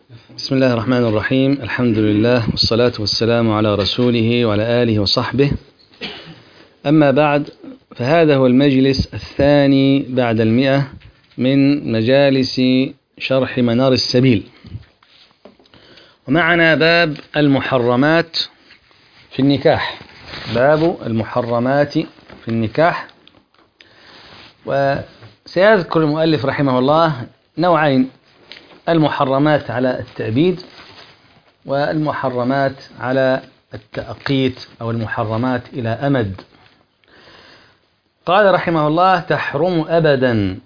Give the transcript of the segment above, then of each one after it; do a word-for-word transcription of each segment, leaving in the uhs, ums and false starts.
بسم الله الرحمن الرحيم. الحمد لله والصلاة والسلام على رسوله وعلى آله وصحبه. أما بعد، فهذا هو المجلس الثاني بعد المئة من مجالس شرح منار السبيل، ومعنا باب المحرمات في النكاح. باب المحرمات في النكاح. وسيذكر المؤلف رحمه الله نوعين: المحرمات على التأبيد، والمحرمات على التأقيت أو المحرمات إلى أمد. قال رحمه الله: تحرم أبدا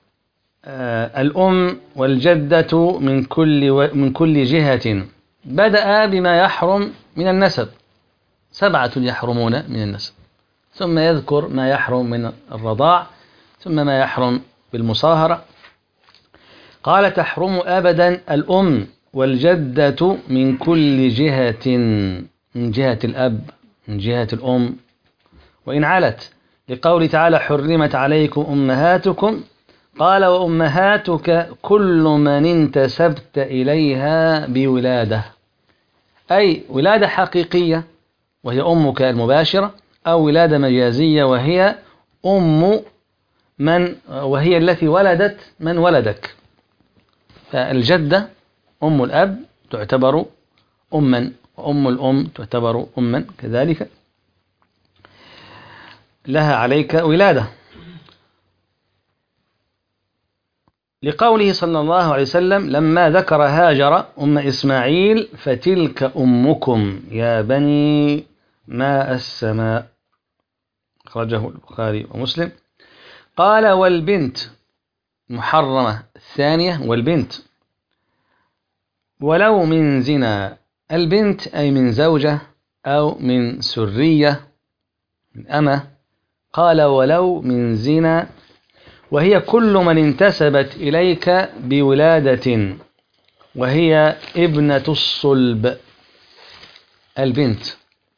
الأم والجدة من كل من كل جهة. بدأ بما يحرم من النسب، سبعة يحرمون من النسب، ثم يذكر ما يحرم من الرضاع، ثم ما يحرم بالمصاهرة. قال: تحرم أبدا الأم والجدة من كل جهة، من جهة الأب، من جهة الأم، وإن علت، لقول تعالى: حرمت عليكم أمهاتكم. قال: وأمهاتك كل من انتسبت إليها بولادة، أي ولادة حقيقية وهي أمك المباشرة، أو ولادة مجازية وهي أم من وهي التي ولدت من ولدك. فالجدة أم الأب تعتبر أما، وأم الأم تعتبر أما كذلك، لها عليك ولادة. لقوله صلى الله عليه وسلم لما ذكر هاجر أم إسماعيل: فتلك أمكم يا بني ماء السماء، أخرجه البخاري ومسلم. قال: والبنت محرمة الثانية، والبنت ولو من زنا. البنت أي من زوجة أو من سرية، من أمة. قال: ولو من زنا، وهي كل من انتسبت إليك بولادة، وهي ابنة الصلب، البنت.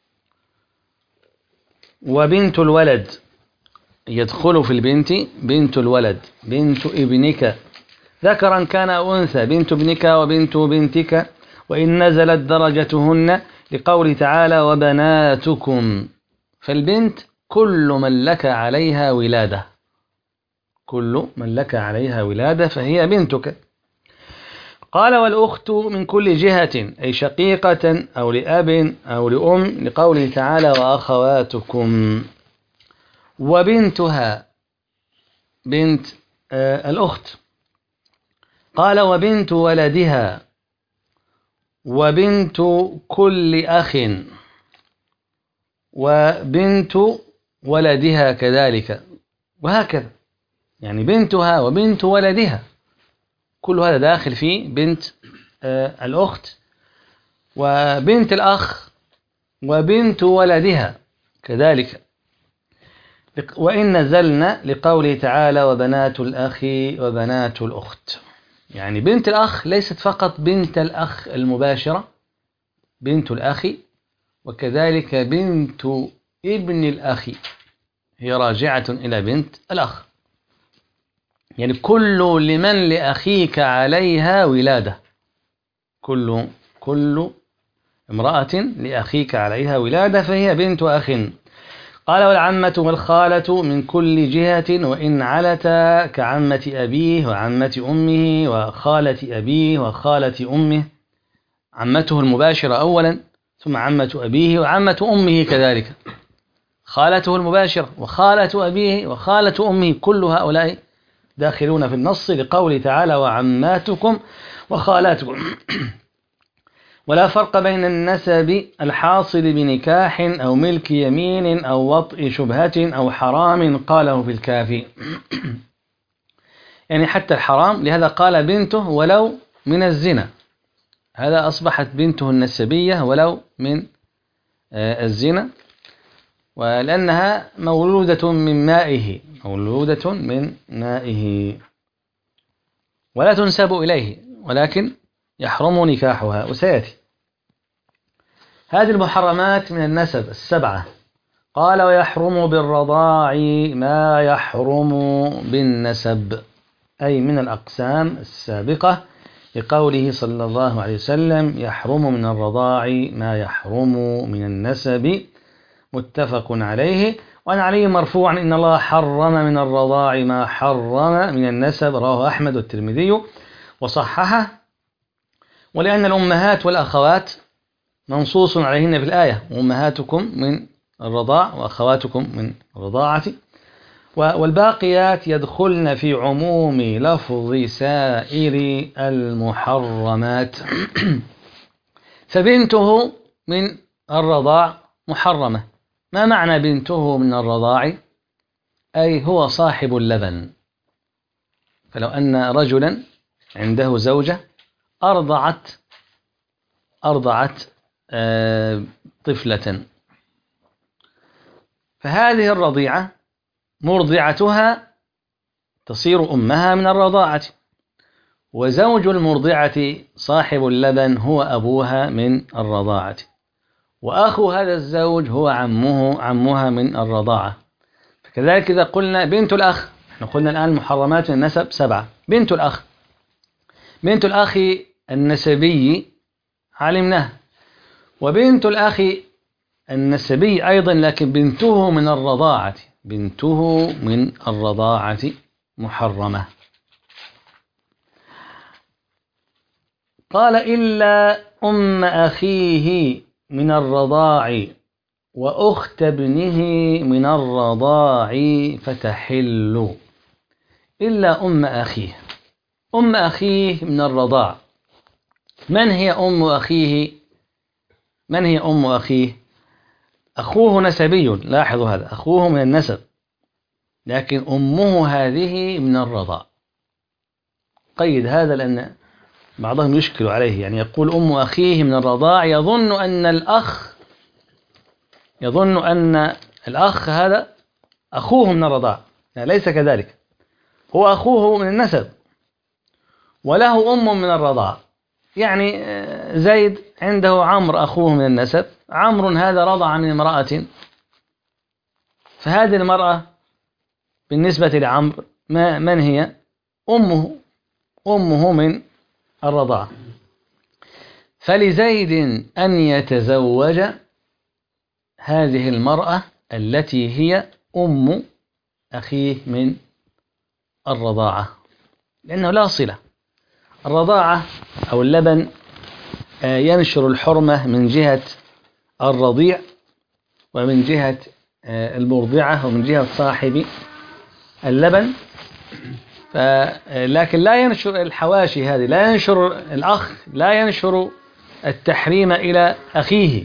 وبنت الولد يدخل في البنت بنت الولد، بنت ابنك ذكرا كان أو أنثى، بنت ابنك وبنت بنتك، وإن نزلت درجتهن، لقول تعالى: وبناتكم. فالبنت كل من لك عليها ولادة، كل من لك عليها ولادة فهي بنتك. قال: والأخت من كل جهة، أي شقيقة أو لأب أو لأم، لقوله تعالى: وأخواتكم. وبنتها بنت آه الأخت. قال: وبنت ولدها، وبنت كل أخ، وبنت ولدها كذلك، وهكذا. يعني بنتها وبنت ولدها، كل هذا داخل في بنت آه الأخت، وبنت الأخ، وبنت ولدها كذلك. وإن نزلنا، لقوله تعالى: وبنات الأخ وبنات الأخت. يعني بنت الأخ ليست فقط بنت الأخ المباشرة، بنت الأخ، وكذلك بنت ابن الأخ هي راجعة إلى بنت الأخ. يعني كل لمن لأخيك عليها ولادة، كل كل امرأة لأخيك عليها ولادة فهي بنت أخ. قال: والعمة والخالة من كل جهة، وإن علتا، كعمة أبيه وعمة أمه وخالة أبيه وخالة أمه، عمته المباشرة أولا، ثم عمة أبيه وعمة أمه كذلك، خالته المباشرة وخالة أبيه وخالة أمه، كل هؤلاء داخلون في النص، لقوله تعالى: وعماتكم وخالاتكم. ولا فرق بين النسب الحاصل بنكاح أو ملك يمين أو وطء شبهة أو حرام، قاله في الكافي. يعني حتى الحرام، لهذا قال: بنته ولو من الزنا، هذا أصبحت بنته النسبية ولو من الزنا، ولأنها مولودة من مائه، مولودة من مائه ولا تنسب إليه، ولكن يحرم نكاحها، وسيأتي. هذه المحرمات من النسب السبعة. قال: ويحرم بالرضاع ما يحرم بالنسب، أي من الأقسام السابقة، لقوله صلى الله عليه وسلم يحرم من الرضاع ما يحرم من النسب متفق عليه. وعن علي مرفوعا إن الله حرم من الرضاع ما حرم من النسب رواه أحمد والترمذي وصححه. ولأن الأمهات والأخوات منصوص عليهن في الآية أمهاتكم من الرضاع وأخواتكم من الرضاعة، والباقيات يدخلن في عموم لفظ سائر المحرمات. فبنته من الرضاع محرمة. ما معنى بنته من الرضاع؟ أي هو صاحب اللبن. فلو أن رجلا عنده زوجة أرضعت أرضعت آه طفلة، فهذه الرضيعة مرضعتها تصير أمها من الرضاعة، وزوج المرضعة صاحب اللبن هو أبوها من الرضاعة، وأخو هذا الزوج هو عمه عمها من الرضاعة. فكذلك إذا قلنا بنت الأخ، نحن قلنا الآن محرمات النسب سبعة. بنت الأخ بنت الأخ النسبي علمناه، وبنت الأخ النسبي أيضا لكن بنته من الرضاعة بنته من الرضاعة محرمة. قال إلا أم أخيه من الرضاع وأخت ابنه من الرضاع فتحل. إلا أم أخيه. أم أخيه من الرضاع. من هي أم أخيه؟ من هي أم أخيه؟ أخوه نسبي، لاحظوا هذا، أخوه من النسب، لكن أمه هذه من الرضاع. قيد هذا لأن بعضهم يشكل عليه، يعني يقول أم أخيه من الرضاع يظن أن الأخ يظن أن الأخ هذا أخوه من الرضاع، يعني ليس كذلك، هو أخوه من النسب وله أم من الرضاع. يعني زيد عنده عمرو أخوه من النسب، عمرو هذا رضع من امرأة، فهذه المرأة بالنسبة لعمرو ما من هي؟ أمه أمه من الرضاعة. فلزيد أن يتزوج هذه المرأة التي هي أم أخيه من الرضاعة، لأنه لا صلة. الرضاعة أو اللبن ينشر الحرمة من جهة الرضيع ومن جهة المرضعة ومن جهة صاحب اللبن، لكن لا ينشر الحواشي هذه، لا ينشر الأخ، لا ينشر التحريم إلى أخيه.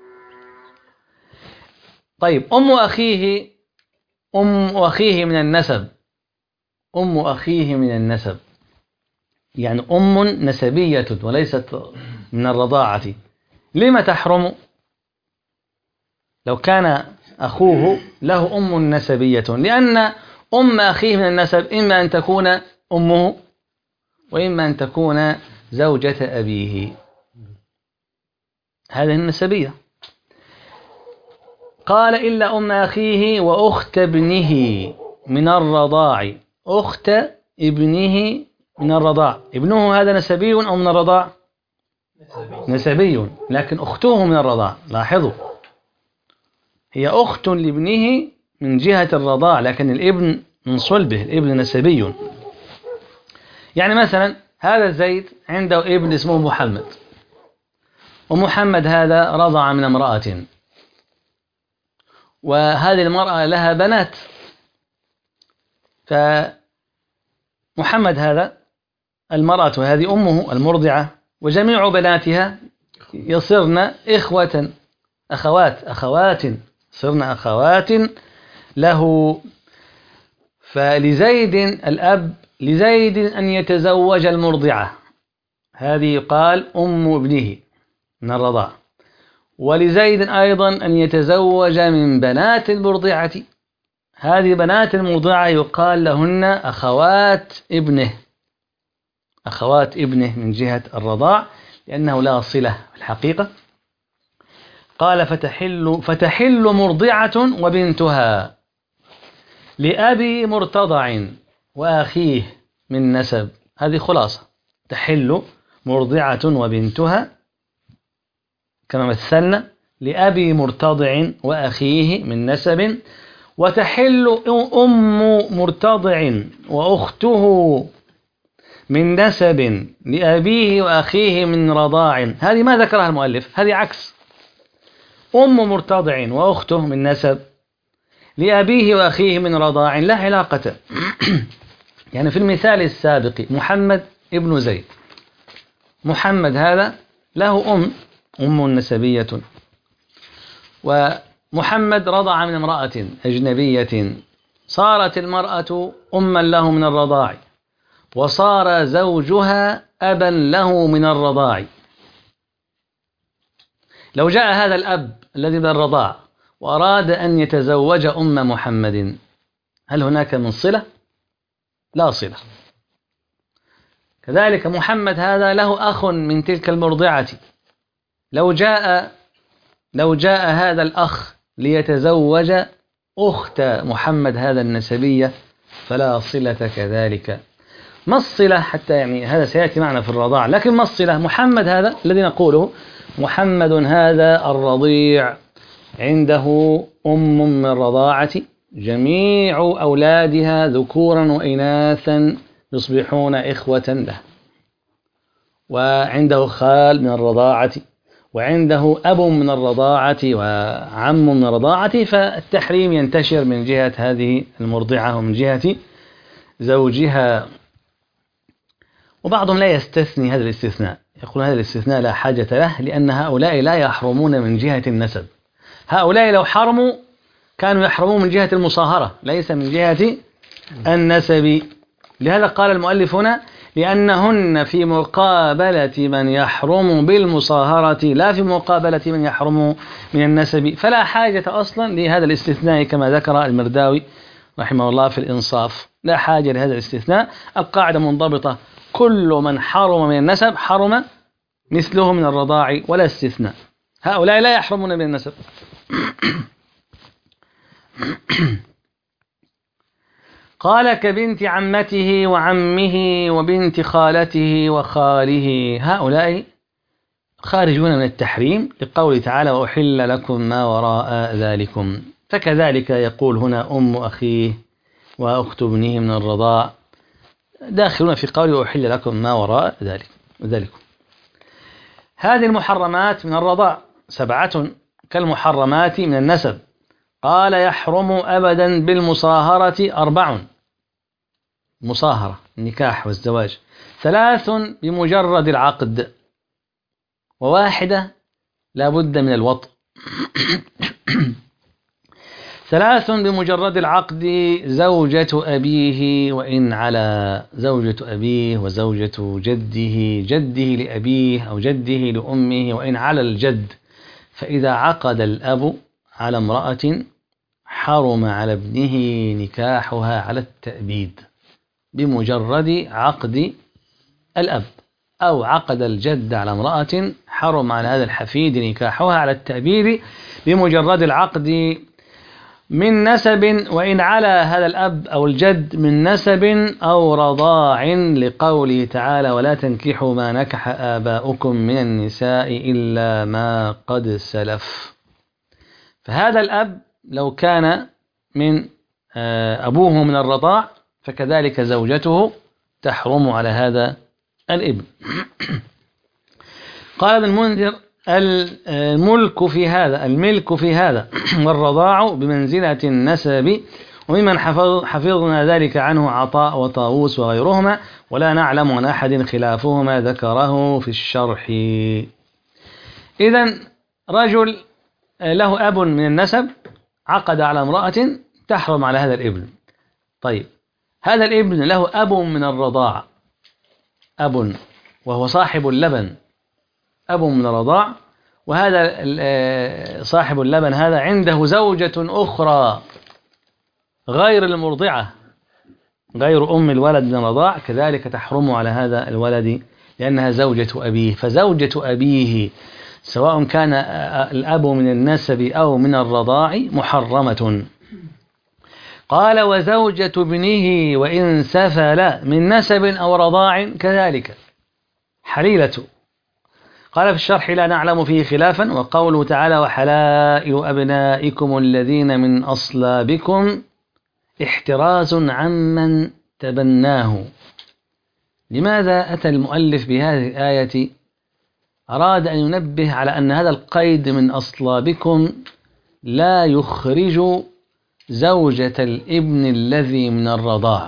طيب أم أخيه أم أخيه من النسب أم أخيه من النسب يعني أم نسبية وليست من الرضاعة، لما تحرم؟ لو كان أخوه له أم نسبية، لأن أم أخيه من النسب إما أن تكون أمه وإما أن تكون زوجة أبيه، هذه النسبية. قال إلا أم أخيه وأخت ابنه من الرضاع. أخت ابنه من الرضاع، ابنه هذا نسبي أو من الرضاع؟ نسبي, نسبي. لكن أخته من الرضاع، لاحظوا هي أخت لابنه من جهة الرضاع، لكن الابن من صلبه، الابن نسبي. يعني مثلا هذا زيد عنده ابن اسمه محمد، ومحمد هذا رضع من امرأة، وهذه المرأة لها بنات، فمحمد هذا المرأة هذه أمه المرضعة، وجميع بناتها يصرن إخوة أخوات أخوات صرن أخوات له. فلزيد الأب لزيد أن يتزوج المرضعة، هذه يقال أم ابنه من الرضاع، ولزيد أيضا أن يتزوج من بنات المرضعة، هذه بنات المرضعة يقال لهن أخوات ابنه أخوات ابنه من جهة الرضاع، لأنه لا صلة في الحقيقة. قال فتحل, فتحل مرضعة وبنتها لأبي مرتضع وأخيه من نسب. هذه خلاصة، تحل مرضعة وبنتها كما مثلنا لأبي مرتضع وأخيه من نسب، وتحل أم مرتضع وأخته من نسب لأبيه وأخيه من رضاع. هذه ما ذكرها المؤلف، هذه عكس. أم مرتضع وأخته من نسب لأبيه وأخيه من رضاع لا علاقة. يعني في المثال السابق محمد ابن زيد، محمد هذا له أم أم نسبية، ومحمد رضع من امرأة أجنبية، صارت المرأة أما له من الرضاع، وصار زوجها أبا له من الرضاع. لو جاء هذا الأب الذي من الرضاع وأراد أن يتزوج أم محمد، هل هناك من صلة؟ لا صلة. كذلك محمد هذا له أخ من تلك المرضعة، لو جاء لو جاء هذا الأخ ليتزوج أخت محمد هذا النسبية فلا صلة كذلك. ما الصلة حتى يعني هذا سيأتي معنا في الرضاع، لكن ما الصلة؟ محمد هذا الذي نقوله محمد هذا الرضيع عنده أم من الرضاعة، جميع أولادها ذكورا وإناثا يصبحون إخوة له، وعنده خال من الرضاعة، وعنده أب من الرضاعة وعم من الرضاعة، فالتحريم ينتشر من جهة هذه المرضعة ومن جهة زوجها. وبعضهم لا يستثني هذا الاستثناء، يقول هذا الاستثناء لا حاجة له، لأن هؤلاء لا يحرمون من جهة النسب. هؤلاء لو حرموا كانوا يحرمون من جهة المصاهرة ليس من جهة النسب. لهذا قال المؤلف هنا لأنهن في مقابلة من يحرم بالمصاهرة لا في مقابلة من يحرم من النسب، فلا حاجة أصلا لهذا الاستثناء كما ذكر المرداوي رحمه الله في الإنصاف، لا حاجة لهذا الاستثناء. القاعدة منضبطة، كل من حرم من النسب حرم مثله من الرضاع ولا استثناء. هؤلاء لا يحرمون من النسب. قال كبنت عمته وعمه وبنت خالته وخاله، هؤلاء خارجون من التحريم لقوله تعالى وأحل لكم ما وراء ذلكم. فكذلك يقول هنا أم أخيه وأخت ابنه من الرضاع داخلون في قوله وأحل لكم ما وراء ذلك ذلكم. هذه المحرمات من الرضاع سبعة كالمحرمات من النسب. قال يحرم أبدا بالمصاهرة أربع، مصاهرة النكاح والزواج، ثلاث بمجرد العقد، وواحدة لا بد من الوطء. ثلاث بمجرد العقد زوجة أبيه وإن على، زوجة أبيه وزوجة جده، جده لأبيه أو جده لأمه وإن على الجد. فإذا عقد الأب على امرأة حرم على ابنه نكاحها على التأبيد بمجرد عقد الأب، أو عقد الجد على امرأة حرم على هذا الحفيد نكاحها على التأبيد بمجرد العقد من نسب وإن على هذا الأب أو الجد من نسب أو رضاع، لقوله تعالى ولا تنكحوا ما نكح آباؤكم من النساء إلا ما قد سلف. فهذا الأب لو كان من أبوه من الرضاع فكذلك زوجته تحرم على هذا الابن. قال ابن المنذر الملك في هذا الملك في هذا والرضاع بمنزلة النسب، وممن حفظ حفظنا ذلك عنه عطاء وطاووس وغيرهما، ولا نعلم عن أحد خلافهما ذكره في الشرح. إذن رجل له أب من النسب عقد على امرأة تحرم على هذا الابن. طيب هذا الابن له أب من الرضاع، أب وهو صاحب اللبن، أب من الرضاع، وهذا صاحب اللبن هذا عنده زوجة أخرى غير المرضعة، غير أم الولد من الرضاع، كذلك تحرم على هذا الولد لأنها زوجة أبيه. فزوجة أبيه سواء كان الأب من النسب أو من الرضاع محرمة. قال وزوجة ابنه وإن سفل من نسب أو رضاع كذلك. حليلة. قال في الشرح لا نعلم فيه خلافا. وقوله تعالى وحلائل أبنائكم الذين من أصلابكم احتراز عمن تبناه. لماذا أتى المؤلف بهذه الآية؟ أراد أن ينبه على أن هذا القيد من أصلابكم لا يخرج زوجة الابن الذي من الرضاع.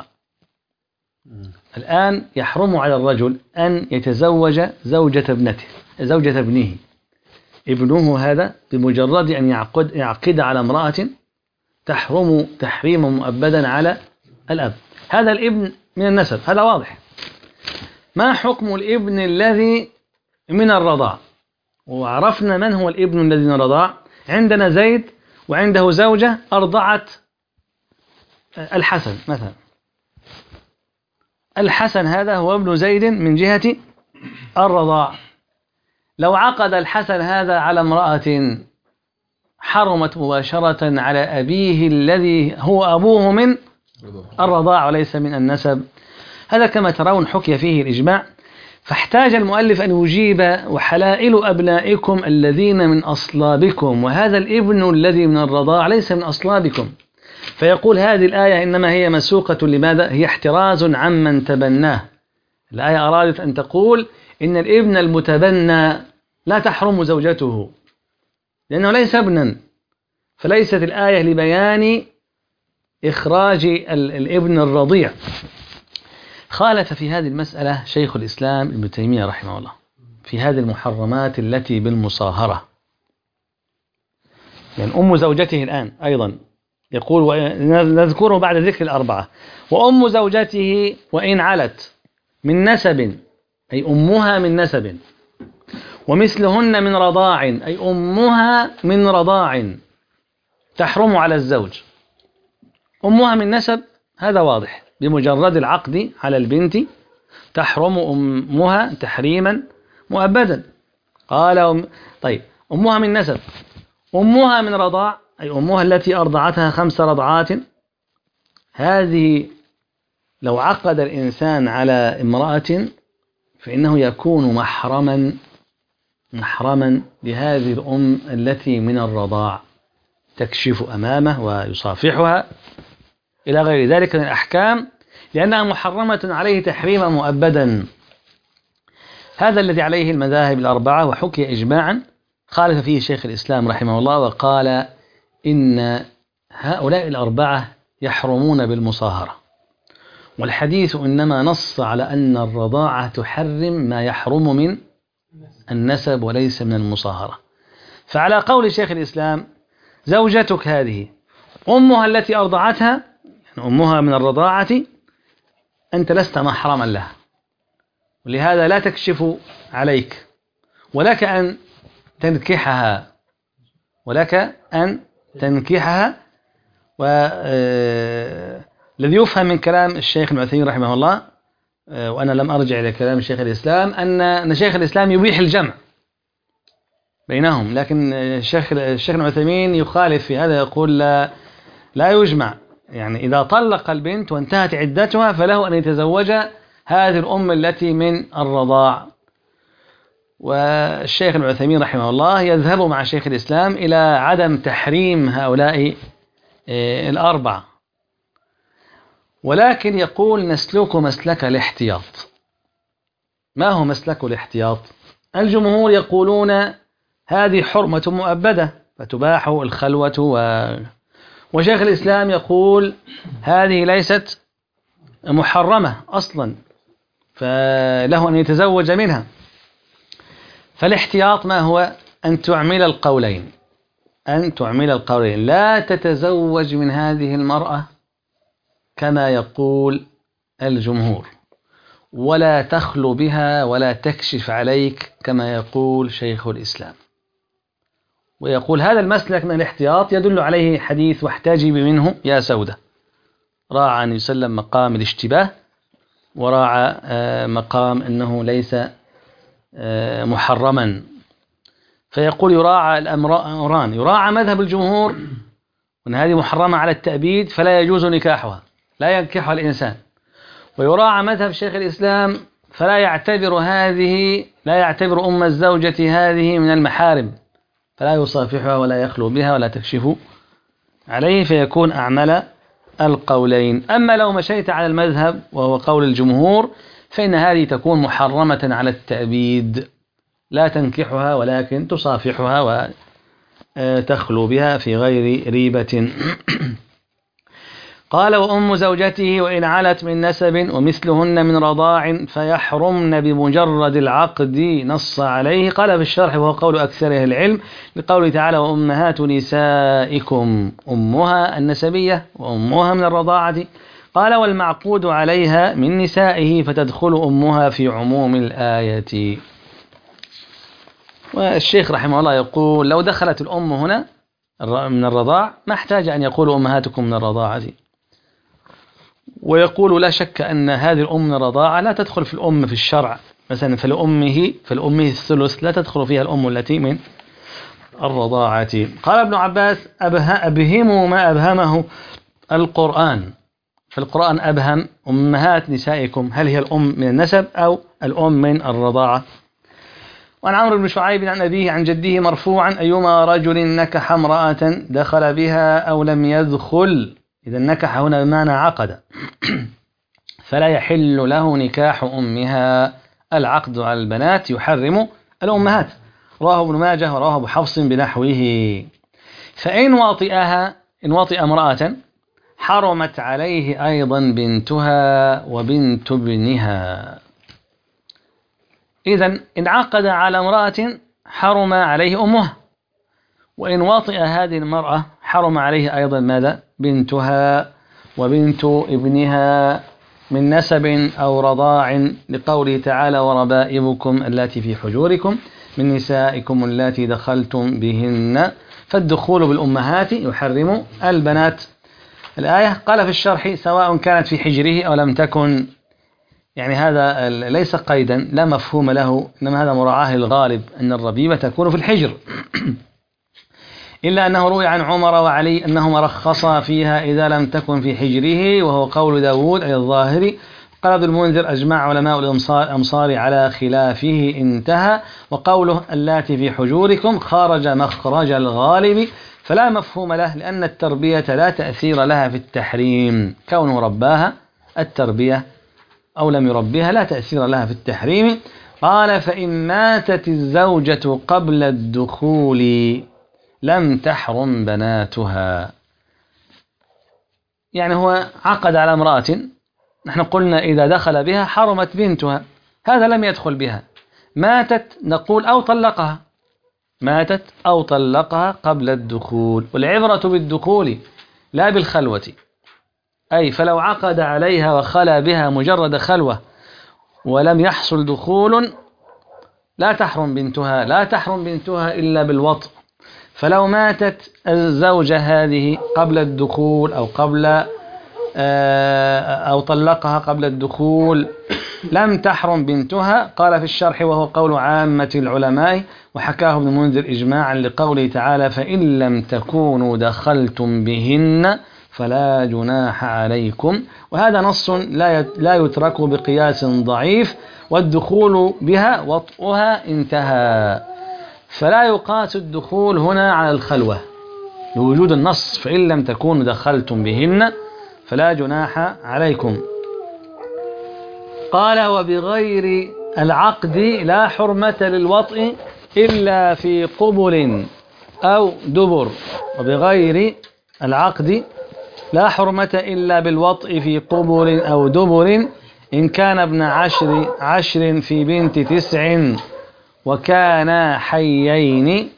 الآن يحرم على الرجل أن يتزوج زوجة ابنته زوجة ابنه. ابنه هذا بمجرد أن يعقد, يعقد على امرأة تحرم تحريما مؤبدا على الأب. هذا الابن من النسب، هذا واضح. ما حكم الابن الذي من الرضاع؟ وعرفنا من هو الابن الذي من الرضاع. عندنا زيد وعنده زوجة أرضعت الحسن مثلا. الحسن هذا هو ابن زيد من جهة الرضاع. لو عقد الحسن هذا على امرأة حرمت مباشرة على أبيه الذي هو أبوه من الرضاع وليس من النسب. هذا كما ترون حكي فيه الإجماع. فاحتاج المؤلف أن يجيب وحلائل أبنائكم الذين من أصلابكم، وهذا الابن الذي من الرضاع ليس من أصلابكم. فيقول هذه الآية إنما هي مسوقة لماذا؟ هي احتراز عمن تبناه. الآية أرادت أن تقول إن الابن المتبنى لا تحرم زوجته لأنه ليس ابنا، فليست الآية لبيان إخراج الابن الرضيع. خالف في هذه المسألة شيخ الإسلام ابن تيمية رحمه الله في هذه المحرمات التي بالمصاهرة. يعني أم زوجته الآن أيضا يقول نذكره بعد ذكر الأربعة. وأم زوجته وإن علت من نسب أي أمها من نسب، ومثلهن من رضاع أي أمها من رضاع تحرم على الزوج. أمها من نسب هذا واضح، بمجرد العقد على البنت تحرم أمها تحريما مؤبدا. قال أم... طيب أمها من نسب، أمها من رضاع أي أمها التي أرضعتها خمس رضعات. هذه لو عقد الإنسان على امرأة فإنه يكون محرما محرما لهذه الأم التي من الرضاع، تكشف أمامه ويصافحها إلى غير ذلك من الأحكام، لأنها محرمة عليه تحريما مؤبدا. هذا الذي عليه المذاهب الأربعة، وحكي إجماعا خالف فيه شيخ الإسلام رحمه الله وقال إن هؤلاء الأربعة يحرمون بالمصاهرة، والحديث إنما نص على أن الرضاعة تحرم ما يحرم من النسب وليس من المصاهرة. فعلى قول شيخ الإسلام زوجتك هذه أمها التي أرضعتها، يعني أمها من الرضاعة، أنت لست محرما لها، ولهذا لا تكشف عليك، ولك أن تنكحها ولك أن تنكحها. والذي يفهم من كلام الشيخ ابن عثيمين رحمه الله، وأنا لم أرجع إلى كلام شيخ الإسلام، أن شيخ الإسلام يبيح الجمع بينهم، لكن الشيخ الشيخ ابن عثيمين يخالف في هذا، يقول لا, لا يجمع. يعني إذا طلق البنت وانتهت عدتها فله أن يتزوج هذه الأم التي من الرضاع. والشيخ ابن عثيمين رحمه الله يذهب مع شيخ الإسلام إلى عدم تحريم هؤلاء الأربعة، ولكن يقول نسلك مسلك الاحتياط. ما هو مسلك الاحتياط؟ الجمهور يقولون هذه حرمة مؤبدة فتباح الخلوة، و... وشيخ الإسلام يقول هذه ليست محرمة أصلا فله أن يتزوج منها. فالاحتياط ما هو؟ أن تعمل القولين أن تعمل القولين لا تتزوج من هذه المرأة كما يقول الجمهور، ولا تخلو بها ولا تكشف عليك كما يقول شيخ الإسلام. ويقول هذا المسلك من الاحتياط يدل عليه حديث واحتجبي منه يا سودة، راعى أن يسلم مقام الاشتباه، وراعى مقام أنه ليس محرما. فيقول يراعى الأمران، يراعى مذهب الجمهور وأن هذه محرمة على التأبيد فلا يجوز نكاحها، لا ينكحها الإنسان، ويراعى مذهب شيخ الإسلام فلا يعتبر هذه لا يعتبر أم الزوجة هذه من المحارم، فلا يصافحها ولا يخلو بها ولا تكشف عليه، فيكون أعمل القولين. أما لو مشيت على المذهب وهو قول الجمهور فإن هذه تكون محرمة على التأبيد، لا تنكحها ولكن تصافحها وتخلو بها في غير ريبة. قال وأم زوجته وإن علت من نسب ومثلهن من رضاع فيحرمن بمجرد العقد، نص عليه. قال في الشرح وهو قول أكثر أهل العلم لقوله تعالى وأمهات نسائكم، أمها النسبية وأمها من الرضاعة. قال والمعقود عليها من نسائه فتدخل أمها في عموم الآية. والشيخ رحمه الله يقول لو دخلت الأم هنا من الرضاع ما احتاج أن يقول أمهاتكم من الرضاعة، ويقول لا شك أن هذه الأم من الرضاعة لا تدخل في الأم في الشرع، مثلا فلأمه فالأمه الثلث لا تدخل فيها الأم التي من الرضاعة. قال ابن عباس أبهموا ما أبهمه القرآن، فالقرآن أبهم أمهات نسائكم هل هي الأم من النسب أو الأم من الرضاعة. وعن عمرو بن شعيب عن أبيه عن جده مرفوعا أيما رجل نكح امرأة دخل بها أو لم يدخل، إذا نكح هنا بمعنى عقد، فلا يحل له نكاح أمها. العقد على البنات يحرم الأمهات، رواه ابن ماجه ورواه أبو حفص بنحوه. فإن وطئها إن وطئ امرأة حرمت عليه أيضا بنتها وبنت ابنها. إذن إن عقد على امرأة حرم عليه أمها، وإن وطئ هذه المرأة حرم عليه أيضا ماذا؟ بنتها وبنت ابنها من نسب أو رضاع، لقوله تعالى وربائبكم التي في حجوركم من نسائكم التي دخلتم بهن، فالدخول بالأمهات يحرم البنات. الآية قال في الشرح سواء كانت في حجره أو لم تكن، يعني هذا ليس قيدا لا مفهوم له، إنما هذا مراعاة الغالب أن الربيبة تكون في الحجر، إلا أنه روي عن عمر وعلي أنهما رخصا فيها إذا لم تكن في حجره، وهو قول داود أي الظاهري. قال ابن المنذر أجمع علماء الأمصار على خلافه انتهى، وقوله اللاتي في حجوركم خارج مخرج الغالب، فلا مفهوم له لأن التربية لا تأثير لها في التحريم، كونه رباها التربية أو لم يربيها لا تأثير لها في التحريم. قال فإن ماتت الزوجة قبل الدخول لم تحرم بناتها، يعني هو عقد على امرأة، نحن قلنا إذا دخل بها حرمت بنتها، هذا لم يدخل بها، ماتت نقول أو طلقها، ماتت أو طلقها قبل الدخول، والعبرة بالدخول لا بالخلوة، أي فلو عقد عليها وخلى بها مجرد خلوة ولم يحصل دخول لا تحرم بنتها، لا تحرم بنتها إلا بالوطء. فلو ماتت الزوجة هذه قبل الدخول أو قبل أو طلقها قبل الدخول لم تحرم بنتها. قال في الشرح وهو قول عامة العلماء، وحكاه ابن المنذر إجماعا لقوله تعالى فإن لم تكونوا دخلتم بهن فلا جناح عليكم، وهذا نص لا يترك بقياس ضعيف، والدخول بها وطئها انتهى، فلا يقاس الدخول هنا على الخلوة لوجود النص فإن لم تكونوا دخلتم بهن فلا جناح عليكم. قال وبغير العقد لا حرمة للوطء إلا في قبل أو دبر، وبغير العقد لا حرمة إلا بالوطء في قبل أو دبر إن كان ابن عشر عشر في بنت تسع وكانا حيين.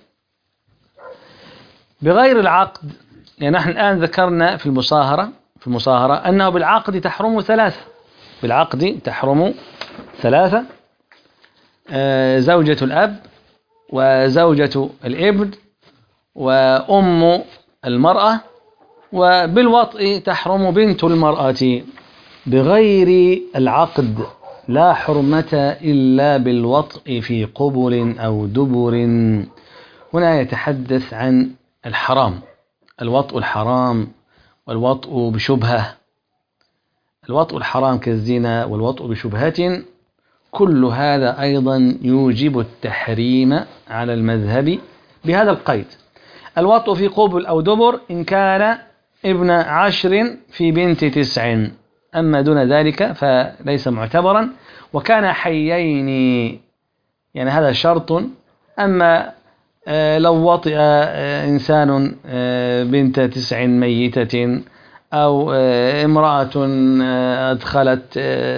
بغير العقد يعني نحن الآن ذكرنا في المصاهرة في المصاهرة أنه بالعقد تحرم ثلاثة، بالعقد تحرم ثلاثة، آه زوجة الأب وزوجة الابن وأم المرأة، وبالوطء تحرم بنت المرأة. بغير العقد لا حرمة إلا بالوطء في قبل أو دبر. هنا يتحدث عن الحرام، الوطء الحرام والوطء بشبهة. الوطء الحرام كالزنا والوطء بشبهة، كل هذا أيضا يوجب التحريم على المذهب بهذا القيد: الوطء في قبل أو دبر إن كان ابن عشر في بنت تسع، أما دون ذلك فليس معتبرا. وكان حيين، يعني هذا شرط. أما لو وطئ إنسان بنت تسع ميتة، أو امرأة أدخلت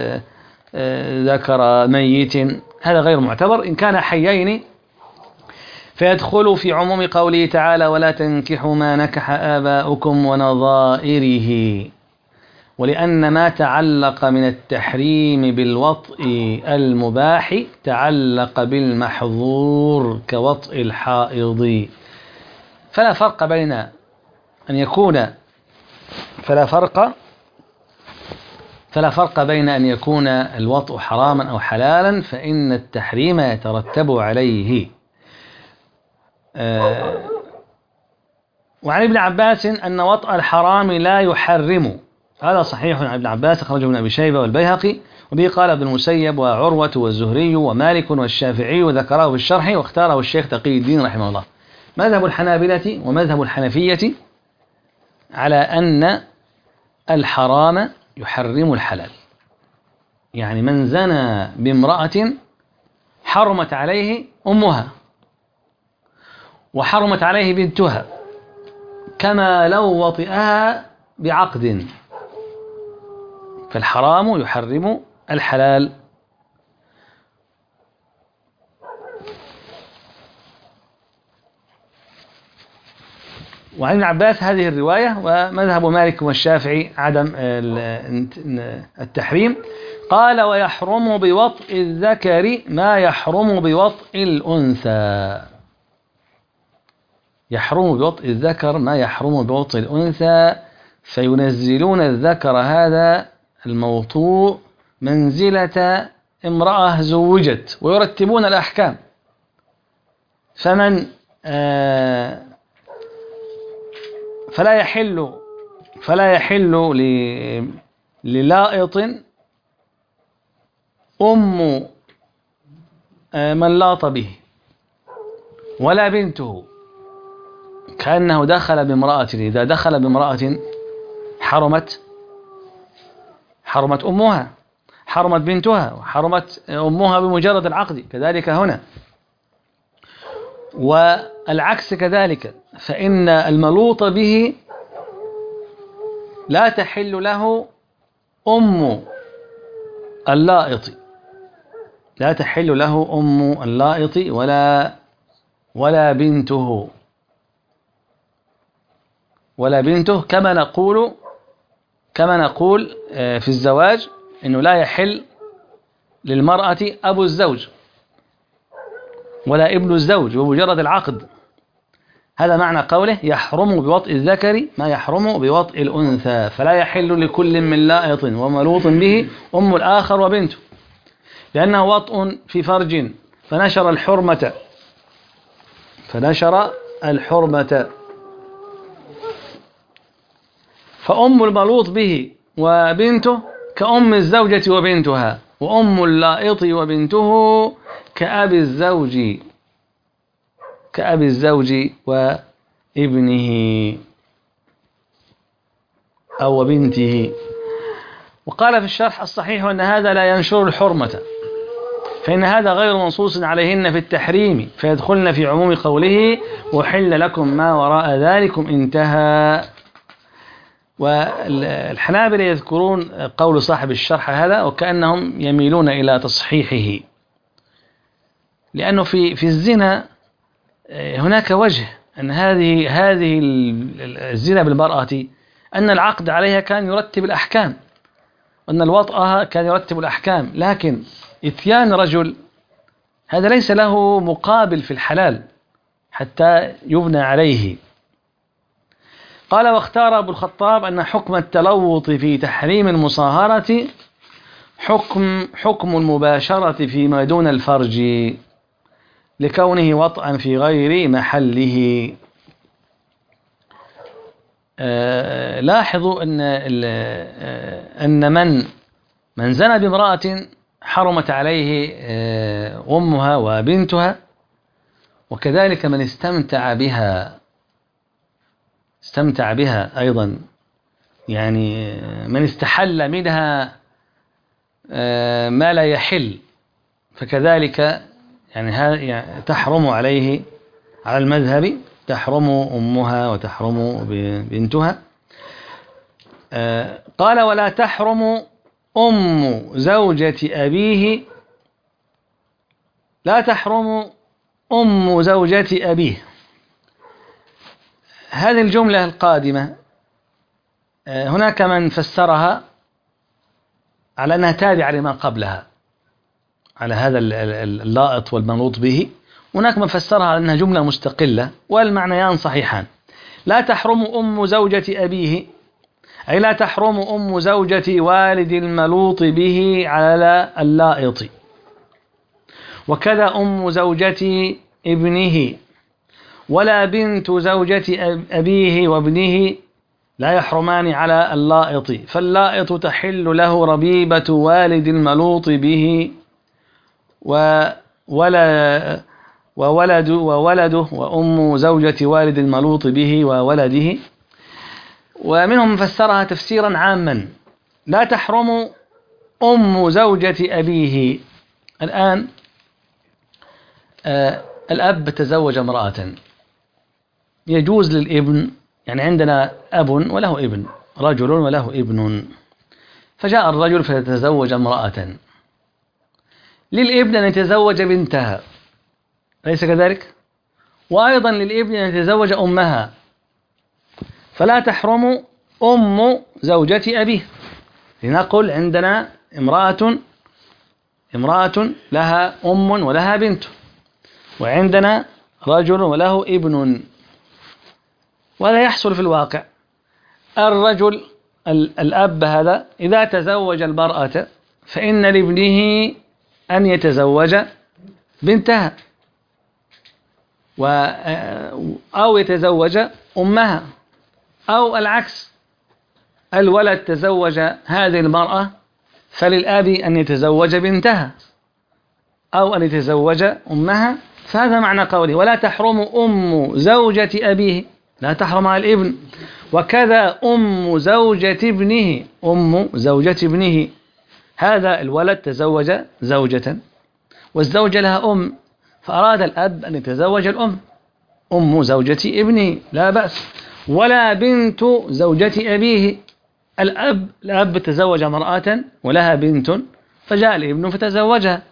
ذكر ميت، هذا غير معتبر. إن كان حيين فيدخل في عموم قوله تعالى: ولا تنكحوا ما نكح آباؤكم ونظائره. ولأن ما تعلق من التحريم بالوطء المباح تعلق بالمحظور كوطء الحائض، فلا فرق بين أن يكون فلا فرق فلا فرق بين أن يكون الوطء حراما أو حلالا، فإن التحريم يترتب عليه. آه وعن ابن عباس أن وطء الحرام لا يحرم، هذا صحيح عن ابن عباس، أخرجه ابن أبي شيبة والبيهقي، وبه قال ابن المسيب وعروة والزهري ومالك والشافعي، وذكره في الشرح واختاره الشيخ تقي الدين رحمه الله. مذهب الحنابلة ومذهب الحنفية على أن الحرام يحرم الحلال، يعني من زنى بامرأة حرمت عليه أمها وحرمت عليه بنتها، كما لو وطئها بعقد، فالحرام يحرم الحلال. وعن ابن عباس هذه الرواية، ومذهب مالك والشافعي عدم التحريم. قال: ويحرم بوطء الذكر ما يحرم بوطء الأنثى. يحرم بوطء الذكر ما يحرم بوطء الأنثى، فينزلون الذكر هذا الموطوء منزلة امرأة زوجت، ويرتبون الأحكام. فمن آه فلا يحل فلا يحل للائط أم من لاط به ولا بنته، كأنه دخل بامرأة. إذا دخل بامرأة حرمت حرمت أمها، حرمت بنتها، وحرمت أمها بمجرد العقد. كذلك هنا، والعكس كذلك، فإن الملوط به لا تحل له أم اللائط، لا تحل له أم اللائط ولا ولا بنته ولا بنته كما نقول كما نقول في الزواج إنه لا يحل للمرأة أبو الزوج ولا ابن الزوج بمجرد العقد. هذا معنى قوله: يحرم بوطء الذكر ما يحرم بوطء الأنثى، فلا يحل لكل من لائط وملوط به أم الآخر وبنته، لأنه وطء في فرج فنشر الحرمة فنشر الحرمة فأم الملوط به وبنته كأم الزوجة وبنتها، وأم اللائط وبنته كأبي الزوج كأبي الزوج وابنه أو بنته. وقال في الشرح الصحيح أن هذا لا ينشر الحرمة، فإن هذا غير منصوص عليهن في التحريم، فيدخلن في عموم قوله: وحل لكم ما وراء ذلكم. انتهى. والحنابلة يذكرون قول صاحب الشرح هذا وكأنهم يميلون إلى تصحيحه، لأنه في في الزنا هناك وجه أن هذه هذه الزنا بالمرأة أن العقد عليها كان يرتب الأحكام، وأن الوطأ كان يرتب الأحكام، لكن إتيان رجل هذا ليس له مقابل في الحلال حتى يبنى عليه. قال: واختار أبو الخطاب أن حكم التلوط في تحريم المصاهرة حكم حكم المباشرة فيما دون الفرج، لكونه وطئا في غير محله. آه لاحظوا أن أن من من زنى بامرأة حرمت عليه أمها وبنتها، وكذلك من استمتع بها استمتع بها أيضا، يعني من استحل منها ما لا يحل، فكذلك يعني تحرم عليه على المذهب، تحرم أمها وتحرم بنتها. قال ولا تحرم أم زوجة أبيه، لا تحرم أم زوجة أبيه. هذه الجملة القادمة هناك من فسرها على أنها تابعة لما قبلها، على هذا اللائط والمنوط به. هناك من فسرها على أنها جملة مستقلة، والمعنيان صحيحان. لا تحرم أم زوجة أبيه أي لا تحرم أم زوجة والد الملوط به على اللائط، وكذا أم زوجة ابنه، ولا بنت زوجة أبيه وابنه لا يحرمان على اللائط، فاللائط تحل له ربيبة والد الملوط به وولد وولد وولده وأم زوجة والد الملوط به وولده. ومنهم فسرها تفسيرا عاما: لا تحرم أم زوجة أبيه. الآن آه الأب تزوج امرأة، يجوز للابن، يعني عندنا أب وله ابن، رجل وله ابن، فجاء الرجل فيتزوج امرأة، للابن أن يتزوج بنتها، أليس كذلك؟ وأيضا للابن أن يتزوج أمها، فلا تحرم أم زوجة أبيه. لنقل عندنا امرأة امرأة لها أم ولها بنت، وعندنا رجل وله ابن. وهذا يحصل في الواقع. الرجل الأب هذا إذا تزوج المرأة فإن لابنه أن يتزوج بنتها أو يتزوج أمها، أو العكس، الولد تزوج هذه المرأة فللأب أن يتزوج بنتها أو أن يتزوج أمها. فهذا معنى قوله ولا تحرم أم زوجة أبيه، لا تحرم على الابن. وكذا أم زوجة ابنه، أم زوجة ابنه، هذا الولد تزوج زوجة والزوجة لها أم، فأراد الأب أن يتزوج الأم، أم زوجة ابنه لا بأس. ولا بنت زوجة أبيه، الأب الأب تزوج امرأة ولها بنت، فجاء الابن فتزوجها،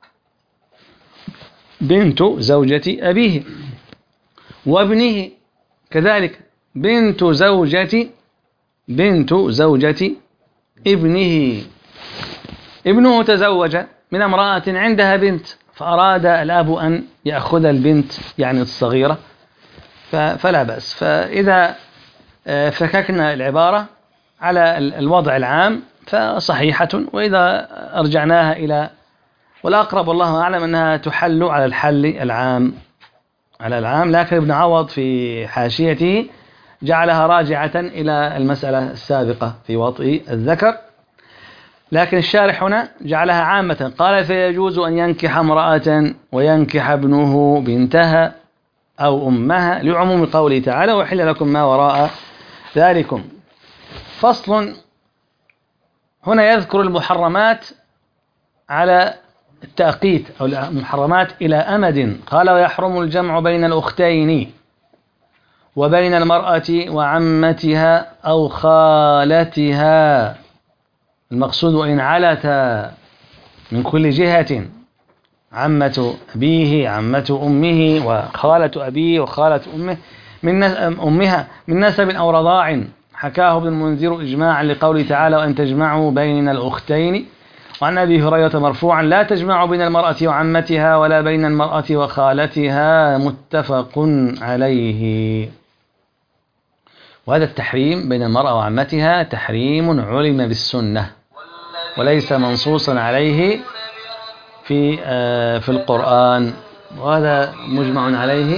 بنت زوجة أبيه. وابنه كذلك، بنت زوجة بنت زوجة ابنه، ابنه تزوج من امرأة عندها بنت، فأراد الأب أن يأخذ البنت يعني الصغيرة، فلا بأس. فإذا فككنا العبارة على الوضع العام فصحيحة، وإذا أرجعناها إلى والأقرب والله أعلم أنها تحل على الحل العام على العام. لكن ابن عوض في حاشيته جعلها راجعة إلى المسألة السابقة في وطئ الذكر، لكن الشارح هنا جعلها عامة. قال فيجوز أن ينكح امرأة وينكح ابنه بنتها أو أمها، لعموم قوله تعالى وحل لكم ما وراء ذلكم. فصل، هنا يذكر المحرمات على التأقيت أو المحرمات إلى أمد. قال ويحرم الجمع بين الأختين وبين المرأة وعمتها أو خالتها، المقصود وإن علتا من كل جهة، عمة أبيه عمة أمه وخالة أبيه وخالة أمه من أمها من نسب أو رضاع، حكاه ابن المنذر إجماعا لقوله تعالى وأن تجمعوا بين الأختين. وعن أبي هريرة مرفوعا لا تجمعوا بين المرأة وعمتها ولا بين المرأة وخالتها، متفق عليه. وهذا التحريم بين المرأة وعمتها تحريم علم بالسنة وليس منصوصا عليه في في القرآن، وهذا مجمع عليه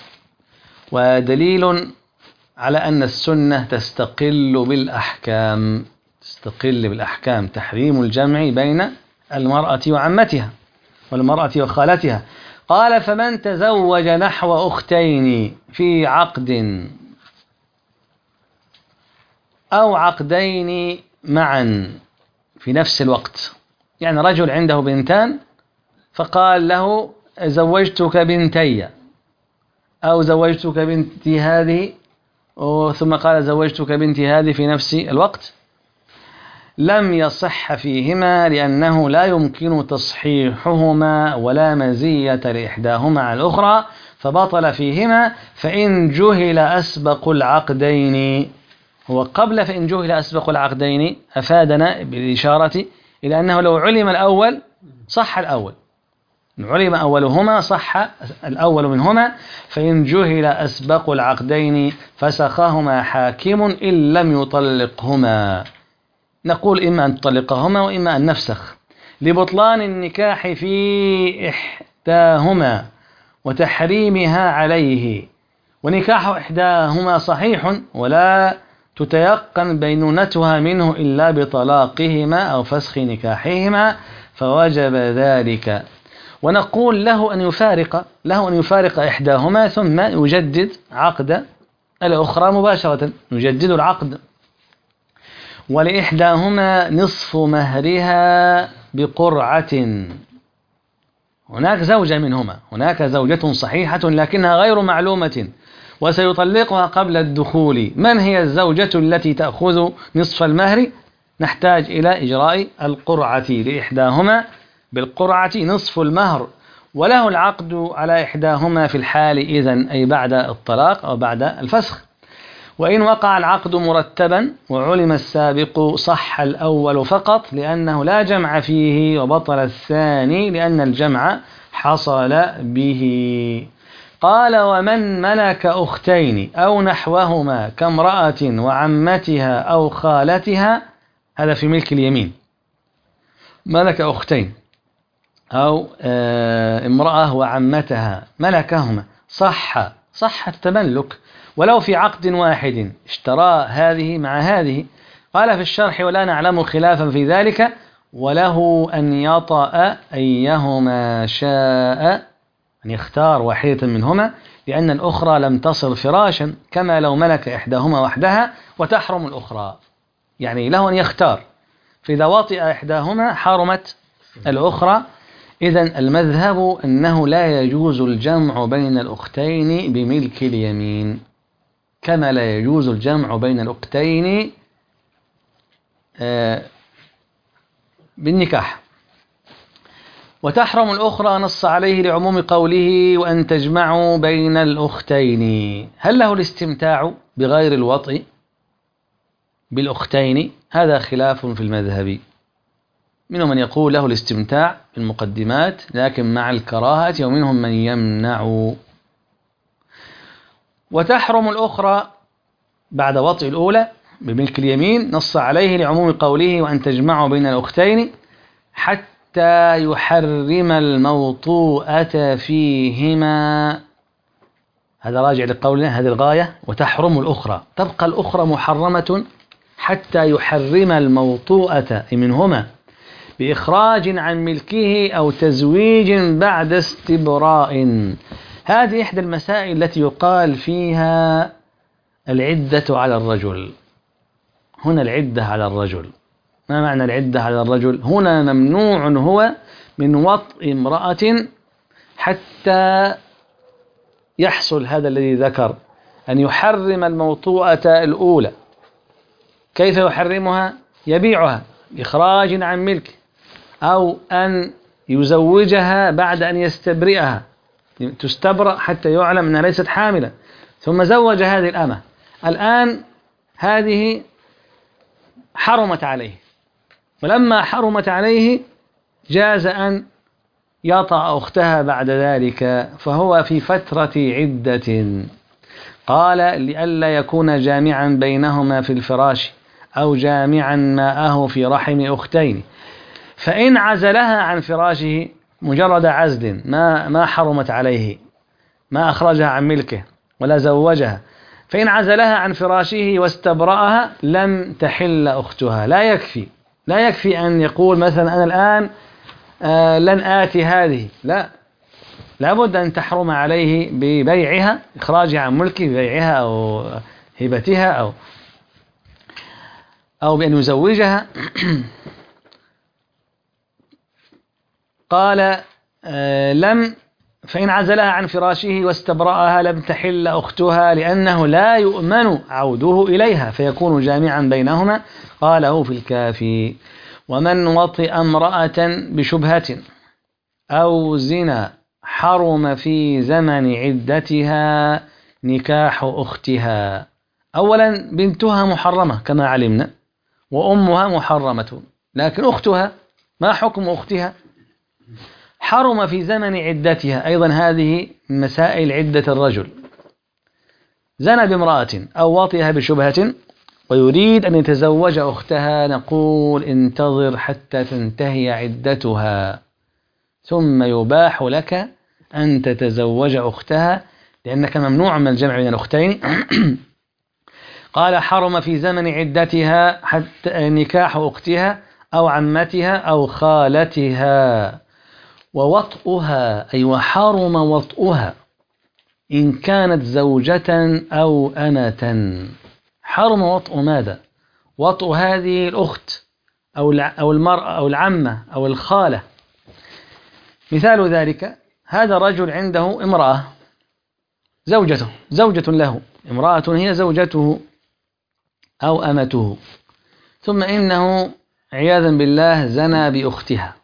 ودليل على أن السنة تستقل بالأحكام تستقل بالأحكام تحريم الجمع بين المرأة وعمتها والمرأة وخالتها. قال فمن تزوج نحو أختين في عقد أو عقدين معا في نفس الوقت، يعني رجل عنده بنتان فقال له زوجتك بنتي أو زوجتك بنتي هذه، ثم قال زوجتك بنتي هذه في نفس الوقت، لم يصح فيهما لأنه لا يمكن تصحيحهما ولا مزية لإحداهما على الأخرى فبطل فيهما. فإن جهل أسبق العقدين، هو قبل فإن جهل أسبق العقدين أفادنا بالإشارة إلى أنه لو علم الأول صح الأول، علم أولهما صح الأول منهما. فإن جهل أسبق العقدين فسخهما حاكم إن لم يطلقهما، نقول إما أن تطلقهما وإما أن نفسخ لبطلان النكاح في إحداهما وتحريمها عليه، ونكاح إحداهما صحيح ولا تتيقن بينونتها منه إلا بطلاقهما أو فسخ نكاحهما فوجب ذلك. ونقول له أن يفارق له أن يفارق إحداهما ثم يجدد عقد الأخرى مباشرة، يجدد العقد. ولإحداهما نصف مهرها بقرعة، هناك زوجة منهما، هناك زوجة صحيحة لكنها غير معلومة وسيطلقها قبل الدخول. من هي الزوجة التي تأخذ نصف المهر؟ نحتاج إلى إجراء القرعة، لإحداهما بالقرعة نصف المهر، وله العقد على إحداهما في الحال إذن، أي بعد الطلاق أو بعد الفسخ. وإن وقع العقد مرتبا وعلم السابق صح الأول فقط لأنه لا جمع فيه، وبطل الثاني لأن الجمع حصل به. قال ومن ملك أختين أو نحوهما كامرأة وعمتها أو خالتها، هذا في ملك اليمين، ملك أختين أو امرأة وعمتها ملكهما، صح صح التملك ولو في عقد واحد، اشترى هذه مع هذه. قال في الشرح ولا نعلم خلافا في ذلك، وله أن يطأ أيهما شاء، أن يختار واحدة منهما لأن الأخرى لم تصل فراشا، كما لو ملك إحداهما وحدها وتحرم الأخرى، يعني له أن يختار، فإذا وطئ إحداهما حرمت الأخرى. إذن المذهب أنه لا يجوز الجمع بين الأختين بملك اليمين، كما لا يجوز الجمع بين الأختين بالنكاح. وتحرم الأخرى نص عليه لعموم قوله وأن تجمعوا بين الأختين. هل له الاستمتاع بغير الوطء بالأختين؟ هذا خلاف في المذهب، منهم من يقول له الاستمتاع بالمقدمات لكن مع الكراهة، ومنهم من يمنع. وتحرم الأخرى بعد وطء الأولى بملك اليمين نص عليه لعموم قوله وأن تجمعوا بين الأختين حتى يحرم الموطوءة فيهما، هذا راجع لقولنا هذه الغاية. وتحرم الأخرى، تبقى الأخرى محرمة حتى يحرم الموطوءة منهما بإخراج عن ملكه أو تزويج بعد استبراء. هذه إحدى المسائل التي يقال فيها العدة على الرجل. هنا العدة على الرجل، ما معنى العدة على الرجل؟ هنا ممنوع هو من وطء امرأة حتى يحصل هذا الذي ذكر، أن يحرم الموطوءة الأولى. كيف يحرمها؟ يبيعها إخراج عن ملك، أو أن يزوجها بعد أن يستبرئها، تستبرأ حتى يعلم أنها ليست حاملة، ثم زوج هذه الأمة. الآن هذه حرمت عليه، ولما حرمت عليه جاز أن يطأ أختها بعد ذلك، فهو في فترة عدة. قال لئلا يكون جامعا بينهما في الفراش أو جامعا ماءه في رحم أختين. فإن عزلها عن فراشه مجرد عزل، ما ما حرمت عليه، ما أخرجها عن ملكه ولا زوجها، فإن عزلها عن فراشه واستبرأها لم تحل أختها. لا يكفي لا يكفي أن يقول مثلا أنا الآن آه لن آتي هذه، لا، لابد أن تحرم عليه ببيعها، إخراجها عن ملكه ببيعها أو هبتها أو أو بأن يزوجها. قال آه لم فإن عزلها عن فراشه واستبرأها لم تحل أختها لأنه لا يؤمن عوده إليها فيكون جامعا بينهما. قاله في الكافي: ومن وطئ امرأة بشبهة أو زنا حرم في زمن عدتها نكاح أختها. أولا بنتها محرمة كما علمنا، وأمها محرمة، لكن أختها ما حكم أختها؟ حرم في زمن عدتها. أيضا هذه مسائل عدة الرجل. زنى بامرأة أو وطئها بشبهة ويريد أن يتزوج أختها، نقول انتظر حتى تنتهي عدتها ثم يباح لك أن تتزوج أختها، لأنك ممنوع من الجمع بين الأختين. قال: حرم في زمن عدتها حتى نكاح أختها أو عمتها أو خالتها. ووطئها أي وحرم وطئها إن كانت زوجة أو أمة. حرم وطئ ماذا؟ وطئ هذه الأخت أو أو المرأة أو العمة أو الخالة. مثال ذلك: هذا الرجل عنده امرأة زوجته زوجة له، امرأة هي زوجته أو أمته، ثم إنه عياذا بالله زنى بأختها،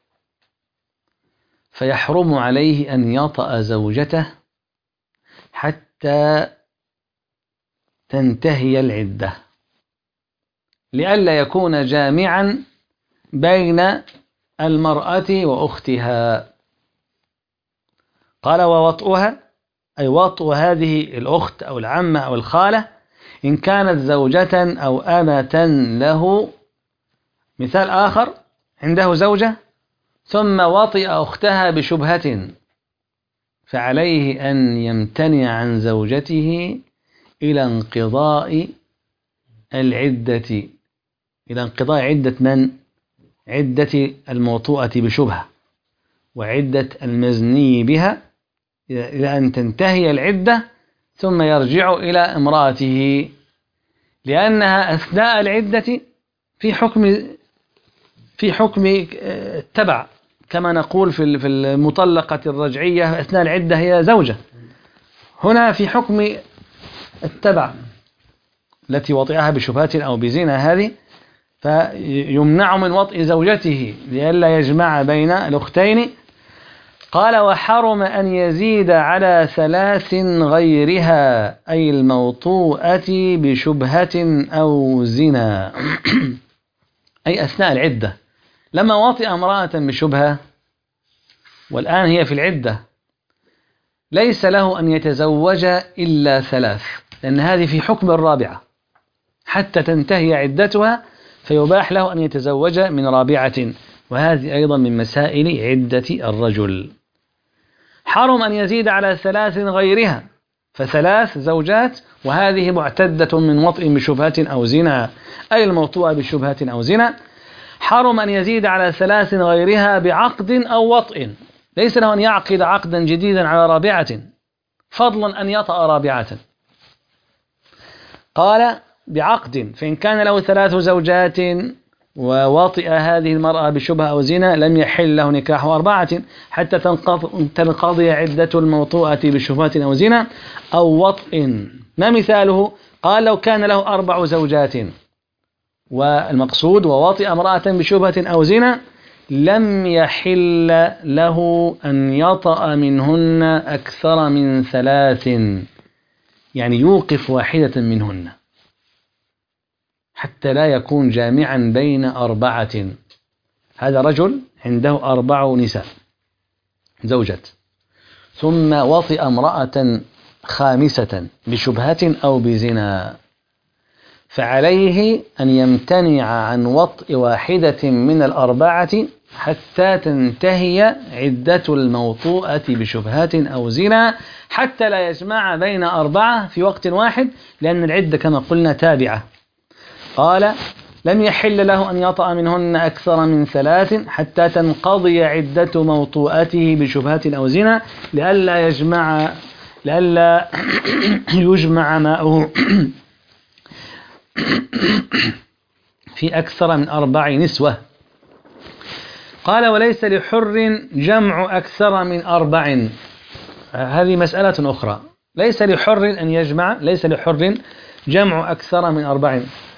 فيحرم عليه أن يطأ زوجته حتى تنتهي العدة لئلا يكون جامعا بين المرأة وأختها. قال: ووطئها أي وطئ هذه الأخت أو العمة أو الخالة إن كانت زوجة أو أمة له. مثال آخر: عنده زوجة ثم وطئ أختها بشبهة، فعليه أن يمتنع عن زوجته إلى انقضاء العدة، إلى انقضاء عدة من؟ عدة الموطوءة بشبهة وعدة المزني بها، إلى أن تنتهي العدة ثم يرجع إلى امرأته، لأنها أثناء العدة في حكم في حكم التبع، كما نقول في في المطلقة الرجعية أثناء العدة هي زوجة، هنا في حكم التبع التي وطئها بشبهة أو بزنا هذه، فيمنع من وطئ زوجته لئلا يجمع بين الأختين. قال: وحرم أن يزيد على ثلاث غيرها أي الموطوءة بشبهة أو زنا. أي أثناء العدة، لما وطئ امرأة بشبهة والآن هي في العدة، ليس له أن يتزوج إلا ثلاث، لأن هذه في حكم الرابعة حتى تنتهي عدتها، فيباح له أن يتزوج من رابعة، وهذه أيضا من مسائل عدة الرجل. حرم أن يزيد على ثلاث غيرها، فثلاث زوجات وهذه معتدة من وطئ بشبهة أو زنا أي الموطوءة بشبهة أو زنا. حرم أن يزيد على ثلاث غيرها بعقد أو وطئ، ليس له أن يعقد عقدا جديدا على رابعة فضلا أن يطأ رابعة. قال: بعقد، فإن كان له ثلاث زوجات ووطئ هذه المرأة بشبهة أو زنا لم يحل له نكاح أربعة حتى تنقضي عدة الموطوءة بشبهة أو زنا أو وطئ. ما مثاله؟ قال: لو كان له أربع زوجات والمقصود ووطئ امرأة بشبهة أو زنا لم يحل له أن يطأ منهن أكثر من ثلاث، يعني يوقف واحدة منهن حتى لا يكون جامعا بين أربعة. هذا رجل عنده أربع نساء زوجات، ثم وطئ امرأة خامسة بشبهة أو بزنا، فعليه أن يمتنع عن وطئ واحدة من الأربعة حتى تنتهي عدة الموطوءة بشبهة أو زنا، حتى لا يجمع بين أربعة في وقت واحد، لأن العدة كما قلنا تابعة. قال: لم يحل له أن يطأ منهن أكثر من ثلاث حتى تنقضي عدة موطوءته بشبهة أو زنا لئلا يجمع لئلا يجمع ماؤه في أكثر من أربع نسوة. قال وليس لحر جمع أكثر من أربع. هذه مسألة أخرى. ليس لحر أن يجمع ليس لحر جمع أكثر من أربع.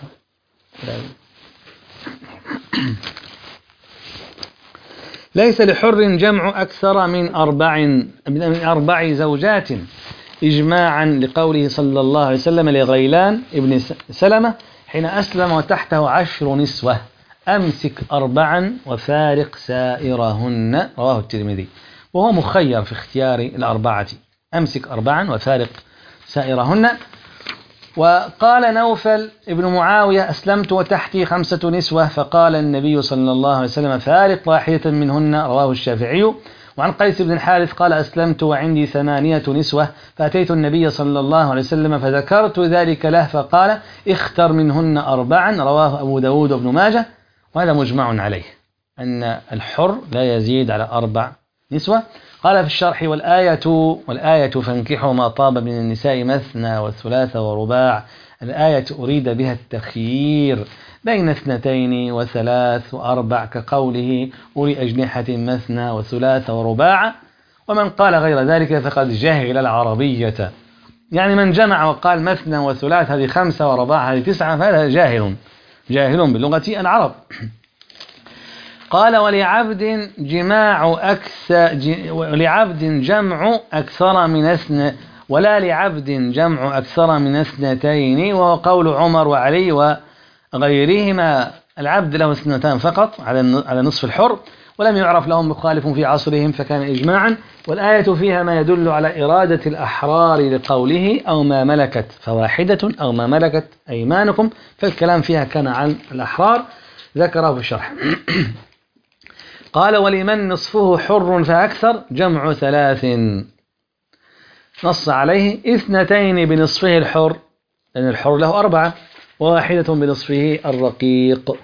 ليس لحر جمع أكثر من أربع من أربع زوجات إجماعا لقوله صلى الله عليه وسلم لغيلان ابن سلمة حين أسلم وتحته عشر نسوة أمسك أربعا وفارق سائرهن، رواه الترمذي. وهو مخير في اختيار الأربعة، أمسك أربعا وفارق سائرهن. وقال نوفل ابن معاوية أسلمت وتحتي خمسة نسوة فقال النبي صلى الله عليه وسلم فارق واحدة منهن، رواه الشافعي. وعن قيس بن الحارث قال أسلمت وعندي ثمانية نسوة فأتيت النبي صلى الله عليه وسلم فذكرت ذلك له فقال اختر منهن أربعا، رواه أبو داود وابن ماجه. وهذا مجمع عليه أن الحر لا يزيد على أربع نسوة. قال في الشرح والآية والآية فانكحوا ما طاب من النساء مثنى وثلاث ورباع. الآية أريد بها التخيير بين اثنتين وثلاث وأربع كقوله أولي أجنحة مثنى وثلاث ورباع. ومن قال غير ذلك فقد جهل العربية، يعني من جمع وقال مثنى وثلاث هذه خمسة ورباع هذه تسعة فهذا جاهل جاهل بلغة العرب. قال ولعبد جماع أكثر ولعبد جمع أكثر من اثنين ولا لعبد جمع أكثر من اثنتين، وهو قول عمر وعلي وغيرهما. العبد له اثنتان فقط على نصف الحر، ولم يعرف لهم مخالف في عصرهم فكان إجماعا. والآية فيها ما يدل على إرادة الأحرار لقوله أو ما ملكت فواحدة أو ما ملكت أيمانكم، فالكلام فيها كان عن الأحرار، ذكره في الشرح. قال ولمن نصفه حر فأكثر جمع ثلاث، نص عليه اثنتين بنصفه الحر لأن الحر له أربعة، وواحدة بنصفه الرقيق.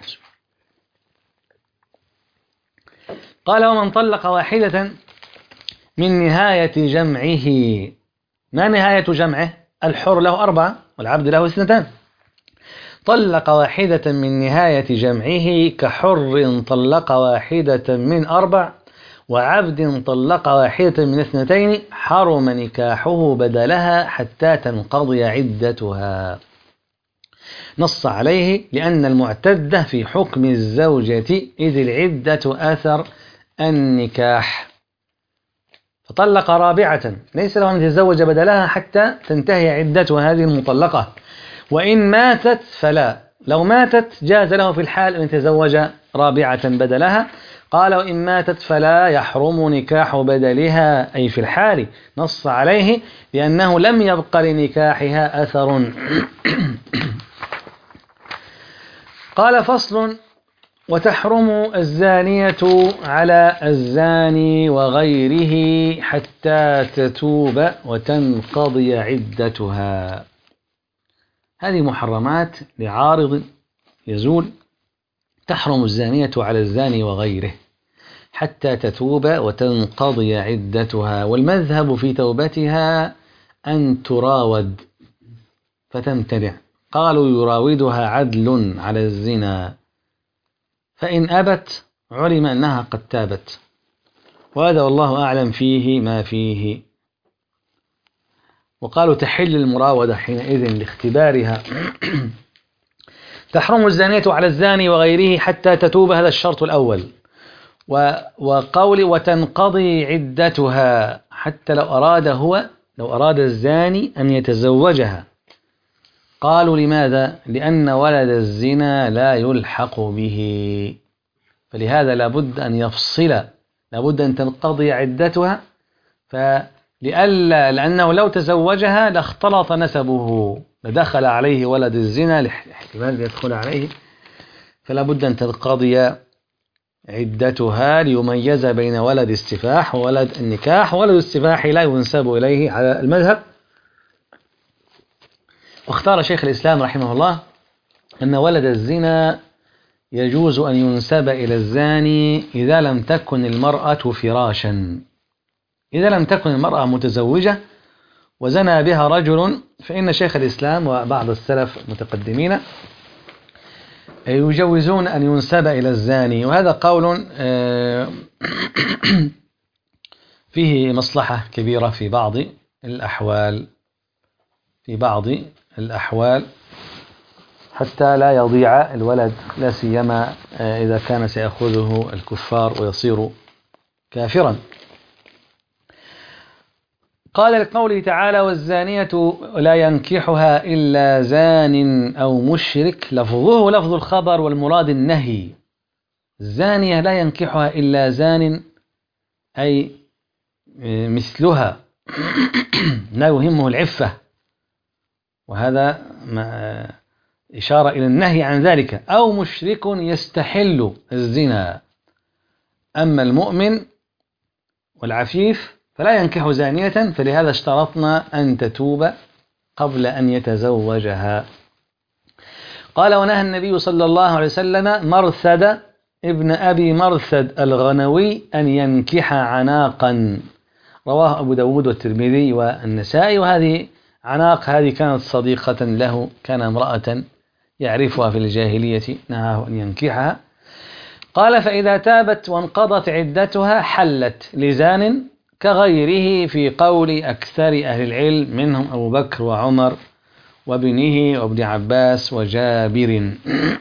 قال ومن طلق واحدة من نهاية جمعه. ما نهاية جمعه؟ الحر له أربعة والعبد له اثنتان. طلق واحدة من نهاية جمعه كحر طلق واحدة من أربع وعبد طلق واحدة من اثنتين حرم نكاحه بدلها حتى تنقضي عدتها. نص عليه لأن المعتدة في حكم الزوجة إذ العدة أثر النكاح، فطلق رابعة ليس له أن يتزوج بدلها حتى تنتهي عدتها هذه المطلقة. وإن ماتت فلا، لو ماتت جاز له في الحال أن يتزوج رابعة بدلها. قال وإن ماتت فلا يحرم نكاح بدلها أي في الحال. نص عليه لأنه لم يبق لنكاحها أثر. قال فصل وتحرم الزانية على الزاني وغيره حتى تتوب وتنقضي عدتها. هذه محرمات لعارض يزول. تحرم الزانية على الزاني وغيره حتى تتوب وتنقضي عدتها، والمذهب في توبتها أن تراود فتمتنع. قالوا يراودها عدل على الزنا، فإن أبت علم أنها قد تابت، وهذا والله أعلم فيه ما فيه. وقالوا تحل المراودة حينئذ لاختبارها. تحرم الزانية على الزاني وغيره حتى تتوب، هذا الشرط الأول. وقول وتنقضي عدتها حتى لو أراد هو لو أراد الزاني أن يتزوجها. قالوا لماذا؟ لأن ولد الزنا لا يلحق به، فلهذا لابد أن يفصل، لابد أن تنقضي عدتها. فلألا لأنه لو تزوجها لاختلط نسبه، لدخل عليه ولد الزنا لاحتمال يدخل عليه، فلا بد أن تنقضي عدتها ليميز بين ولد السفاح وولد النكاح. ولد السفاح لا ينسب إليه على المذهب. واختار شيخ الإسلام رحمه الله أن ولد الزنا يجوز أن ينسب إلى الزاني إذا لم تكن المرأة فراشا. إذا لم تكن المرأة متزوجة وزنى بها رجل فإن شيخ الإسلام وبعض السلف المتقدمين يجوزون أن ينسب إلى الزاني، وهذا قول فيه مصلحة كبيرة في بعض الأحوال في بعض الأحوال حتى لا يضيع الولد، لا سيما إذا كان سيأخذه الكفار ويصير كافرا. قال لقوله تعالى: والزانية لا ينكحها إلا زان أو مشرك، لفظه لفظ الخبر والمراد النهي. الزانية لا ينكحها إلا زان أي مثلها لا يهمه العفة، وهذا إشارة إلى النهي عن ذلك، أو مشرك يستحل الزنا. أما المؤمن والعفيف فلا ينكح زانية، فلهذا اشترطنا أن تتوب قبل أن يتزوجها. قال: ونهى النبي صلى الله عليه وسلم مرثد ابن أبي مرثد الغنوي أن ينكح عناقا، رواه أبو داود والترمذي والنسائي. وهذه عناق هذه كانت صديقة له، كان امرأة يعرفها في الجاهلية، نهاه أن ينكحها. قال: فإذا تابت وانقضت عدتها حلت لزان، كغيره في قول أكثر أهل العلم منهم أبو بكر وعمر وابنه وابن عباس وجابر.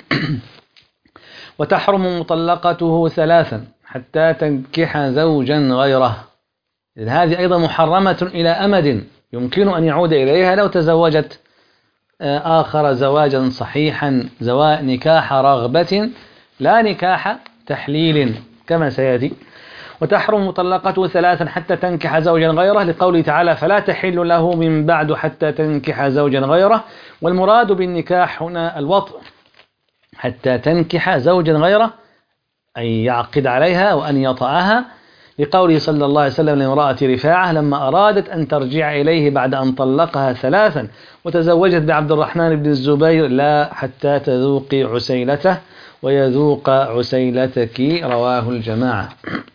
وتحرم مطلقته ثلاثا حتى تنكح زوجا غيره. هذه أيضا محرمة إلى أمد يمكن أن يعود إليها لو تزوجت آخر زواجا صحيحا، زواج نكاح رغبة لا نكاح تحليل كما سيأتي. وتحرم مطلقته ثلاثا حتى تنكح زوجا غيره، لقوله تعالى: فلا تحل له من بعد حتى تنكح زوجا غيره. والمراد بالنكاح هنا الوطء، حتى تنكح زوجا غيره أي يعقد عليها وأن يطأها، لقوله صلى الله عليه وسلم لامرأة رفاعة لما أرادت أن ترجع إليه بعد أن طلقها ثلاثا وتزوجت بعبد الرحمن بن الزبير: لا حتى تذوقي عسيلته ويذوق عسيلتك، رواه الجماعة.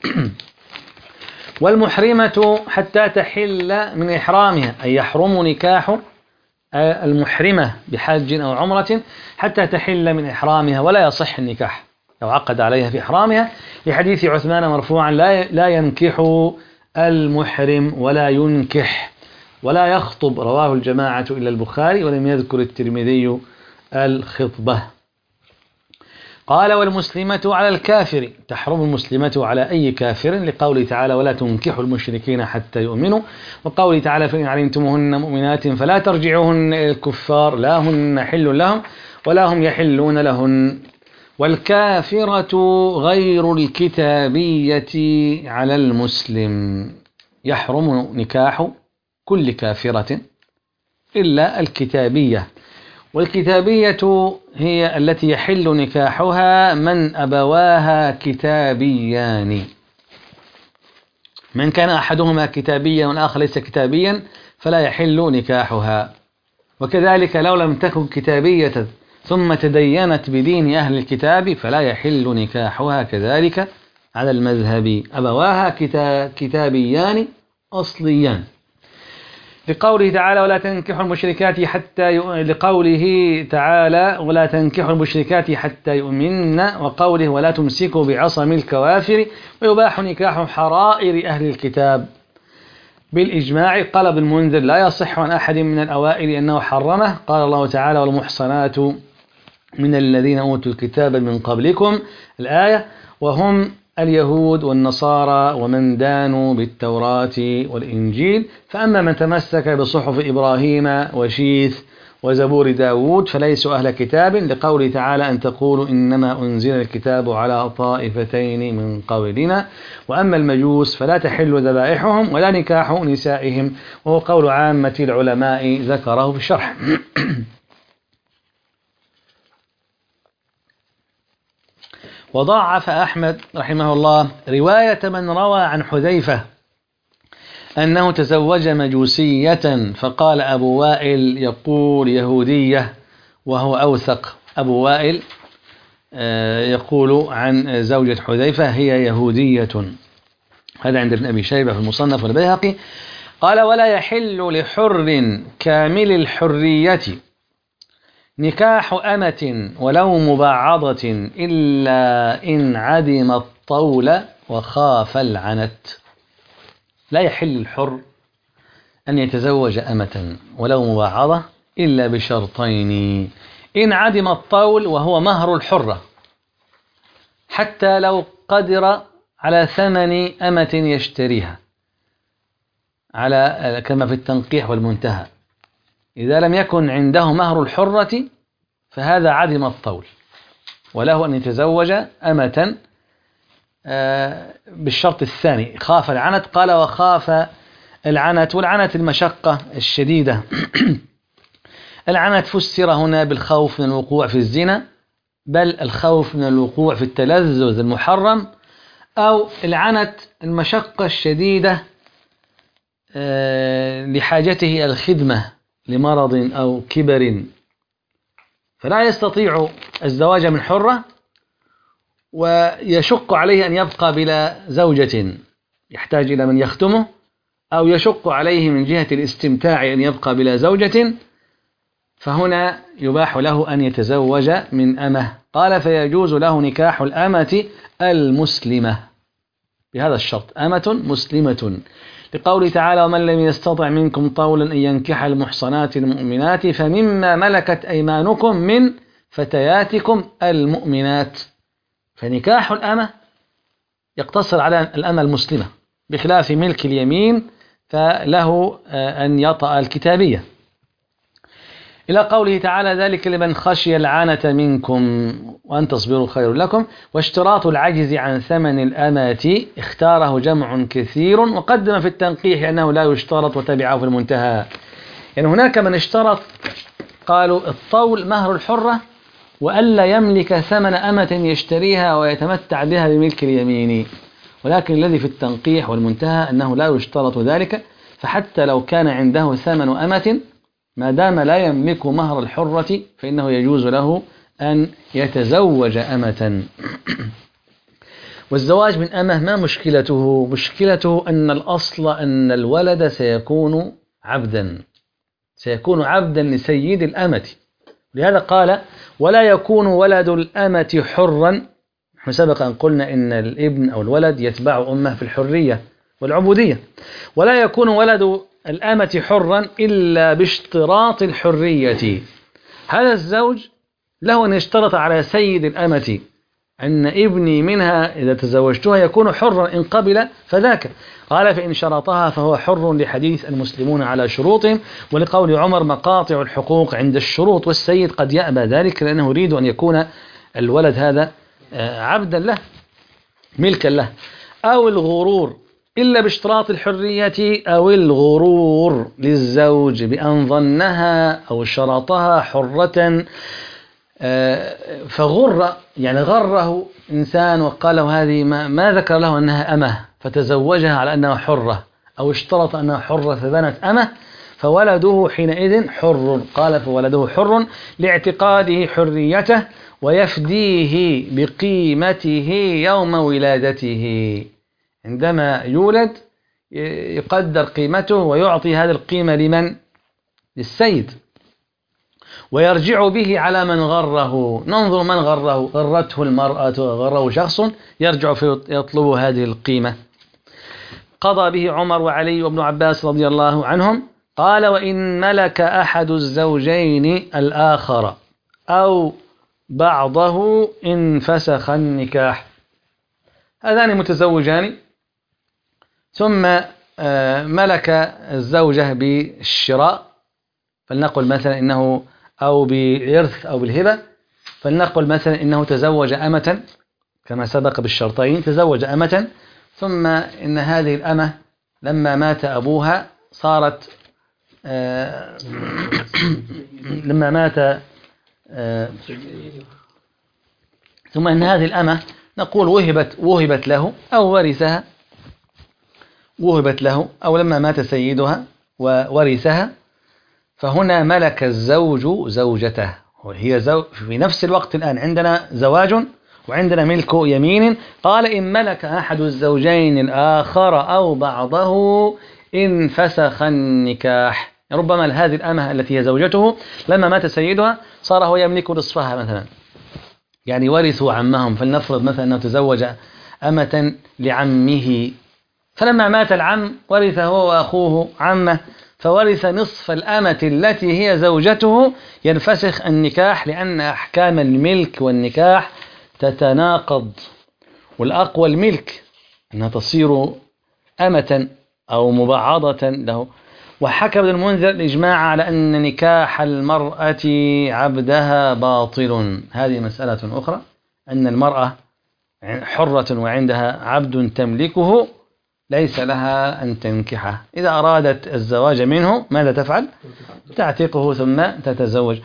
والمحرمة حتى تحل من إحرامها، أي يحرم نكاح المحرمة بحج أو عمرة حتى تحل من إحرامها، ولا يصح النكاح لو عقد عليها في إحرامها، لحديث عثمان مرفوعا: لا لا ينكح المحرم ولا ينكح ولا يخطب، رواه الجماعة إلا البخاري، ولم يذكر الترمذي الخطبة. قال: والمسلمة على الكافر، تحرم المسلمة على أي كافر، لقوله تعالى: ولا تنكحوا المشركين حتى يؤمنوا. وقوله تعالى: فإن علمتموهن مؤمنات فلا ترجعوهن إلى الكفار، لا هن حل لهم ولا هم يحلون لهن. والكافرة غير الكتابية على المسلم، يحرم نكاح كل كافرة إلا الكتابية. والكتابية هي التي يحل نكاحها من أبواها كتابيان، من كان أحدهما كتابيا والآخر ليس كتابيا فلا يحل نكاحها. وكذلك لو لم تكن كتابية ثم تدينت بدين أهل الكتاب فلا يحل نكاحها كذلك على المذهب، أبواها كتابيان أصليان، لقوله تعالى: ولا تنكحوا المشركات حتى ي... لقوله تعالى: ولا تنكحوا المشركات حتى يؤمنن، وقوله: ولا تمسكوا بعصم الكوافر. ويباح نكاح حرائر أهل الكتاب بالإجماع. قال ابن المنذر: لا يصح عن أحد من الأوائل أنه حرمه. قال الله تعالى: والمحصنات من الذين أوتوا الكتاب من قبلكم، الآية، وهم اليهود والنصارى ومن دانوا بالتوراة والإنجيل. فأما من تمسك بصحف إبراهيم وشيث وزبور داود فليسوا أهل كتاب، لقوله تعالى: أن تقولوا إنما أنزل الكتاب على طائفتين من قبلنا. وأما المجوس فلا تحل ذبائحهم ولا نكاح نسائهم، وهو قول عامة العلماء ذكره في الشرح. وضعف أحمد رحمه الله رواية من روى عن حذيفة أنه تزوج مجوسية، فقال أبو وائل يقول يهودية وهو أوثق. أبو وائل يقول عن زوجة حذيفة هي يهودية. هذا عند ابن أبي شيبة في المصنف والبيهقي. قال ولا يحل لحر كامل الحرية نكاح أمة ولو مبعضة إلا إن عدم الطول وخاف العنت. لا يحل الحر أن يتزوج أمة ولو مبعضة إلا بشرطين: إن عدم الطول وهو مهر الحرة، حتى لو قدر على ثمن أمة يشتريها على كما في التنقيح والمنتهى، إذا لم يكن عنده مهر الحرة فهذا عدم الطول، وله أن يتزوج أمة بالشرط الثاني خاف العنت. قال وخاف العنت، والعنت المشقة الشديدة. العنت فسر هنا بالخوف من الوقوع في الزنا، بل الخوف من الوقوع في التلذذ المحرم، أو العنت المشقة الشديدة لحاجته إلى الخدمة لمرض أو كبر، فلا يستطيع الزواج من حرة ويشق عليه أن يبقى بلا زوجة، يحتاج إلى من يخدمه، أو يشق عليه من جهة الاستمتاع أن يبقى بلا زوجة، فهنا يباح له أن يتزوج من أمة. قال فيجوز له نكاح الأمة المسلمة بهذا الشرط: أمة مسلمة، لقوله تعالى ومن لم يستطع منكم طولا أن ينكح المحصنات المؤمنات فمما ملكت أيمانكم من فتياتكم المؤمنات. فنكاح الأمة يقتصر على الأمة المسلمة، بخلاف ملك اليمين فله أن يطأ الكتابية. إلى قوله تعالى ذلك لمن خشي العنة منكم وأن تصبروا خير لكم. واشتراط العجز عن ثمن الأمة اختاره جمع كثير وقدم في التنقيح أنه لا يشترط وتبعه في المنتهى. يعني هناك من اشترط قالوا الطول مهر الحرة وألا يملك ثمن أمة يشتريها ويتمتع بها بملك اليمين، ولكن الذي في التنقيح والمنتهى أنه لا يشترط ذلك، فحتى لو كان عنده ثمن أمة ما دام لا يملك مهر الحرة فإنه يجوز له أن يتزوج أمة. والزواج من أمة ما مشكلته؟ مشكلته أن الأصل أن الولد سيكون عبدا سيكون عبدا لسيد الأمة، لهذا قال ولا يكون ولد الأمة حرا. نحن سبق أن قلنا إن الابن أو الولد يتبع أمه في الحرية والعبودية. ولا يكون ولد الأمة حرا إلا باشتراط الحرية. هذا الزوج له أن يشترط على سيد الأمة أن ابني منها إذا تزوجتها يكون حرا، إن قبل فذاك. قال فإن شرطها فهو حر، لحديث المسلمون على شروطهم، ولقول عمر مقاطع الحقوق عند الشروط، والسيد قد يأبى ذلك لأنه يريد أن يكون الولد هذا عبدا له ملكا له. أو الغرور إلا باشتراط الحرية، أو الغرور للزوج بأن ظنها أو شرطها حرة فغر، يعني غره إنسان وقال له هذه ما, ما ذكر له أنها أمه فتزوجها على أنها حرة، أو اشترط أنها حرة فبنت أمه، فولده حينئذ حر. قال فولده حر لاعتقاده حريته ويفديه بقيمته يوم ولادته. عندما يولد يقدر قيمته ويعطي هذه القيمة لمن؟ للسيد، ويرجع به على من غره. ننظر من غره، غرته المرأة غره شخص، يرجع يطلب هذه القيمة. قضى به عمر وعلي وابن عباس رضي الله عنهم. قال وإن ملك أحد الزوجين الآخر أو بعضه انفسخ النكاح. هذان متزوجان ثم ملك الزوجة بالشراء، فلنقل مثلا إنه أو بإرث أو بالهبة، فلنقل مثلا إنه تزوج أمة كما سبق بالشرطين، تزوج أمة ثم إن هذه الأمة لما مات أبوها صارت آه لما مات آه ثم إن هذه الأمة نقول وهبت وهبت له أو ورثها وهبت له، أو لما مات سيدها وورثها، فهنا ملك الزوج زوجته. وهي زو في نفس الوقت الآن عندنا زواج وعندنا ملك يمين. قال إن ملك أحد الزوجين الآخر أو بعضه انفسخ النكاح. ربما هذه الأمة التي هي زوجته لما مات سيدها صار هو يملك نصفها مثلا، يعني ورثوا عمهم، فلنفرض مثلا أنه تزوج أمة لعمه، فلما مات العم ورث هو وأخوه عمه، فورث نصف الأمة التي هي زوجته، ينفسخ النكاح لأن أحكام الملك والنكاح تتناقض، والأقوى الملك أنها تصير أمة أو مبعضة له. وحكى ابن المنذر الإجماع على أن نكاح المرأة عبدها باطل. هذه مسألة أخرى، أن المرأة حرة وعندها عبد تملكه ليس لها أن تنكحه. إذا أرادت الزواج منه ماذا تفعل؟ تعتقه ثم تتزوج.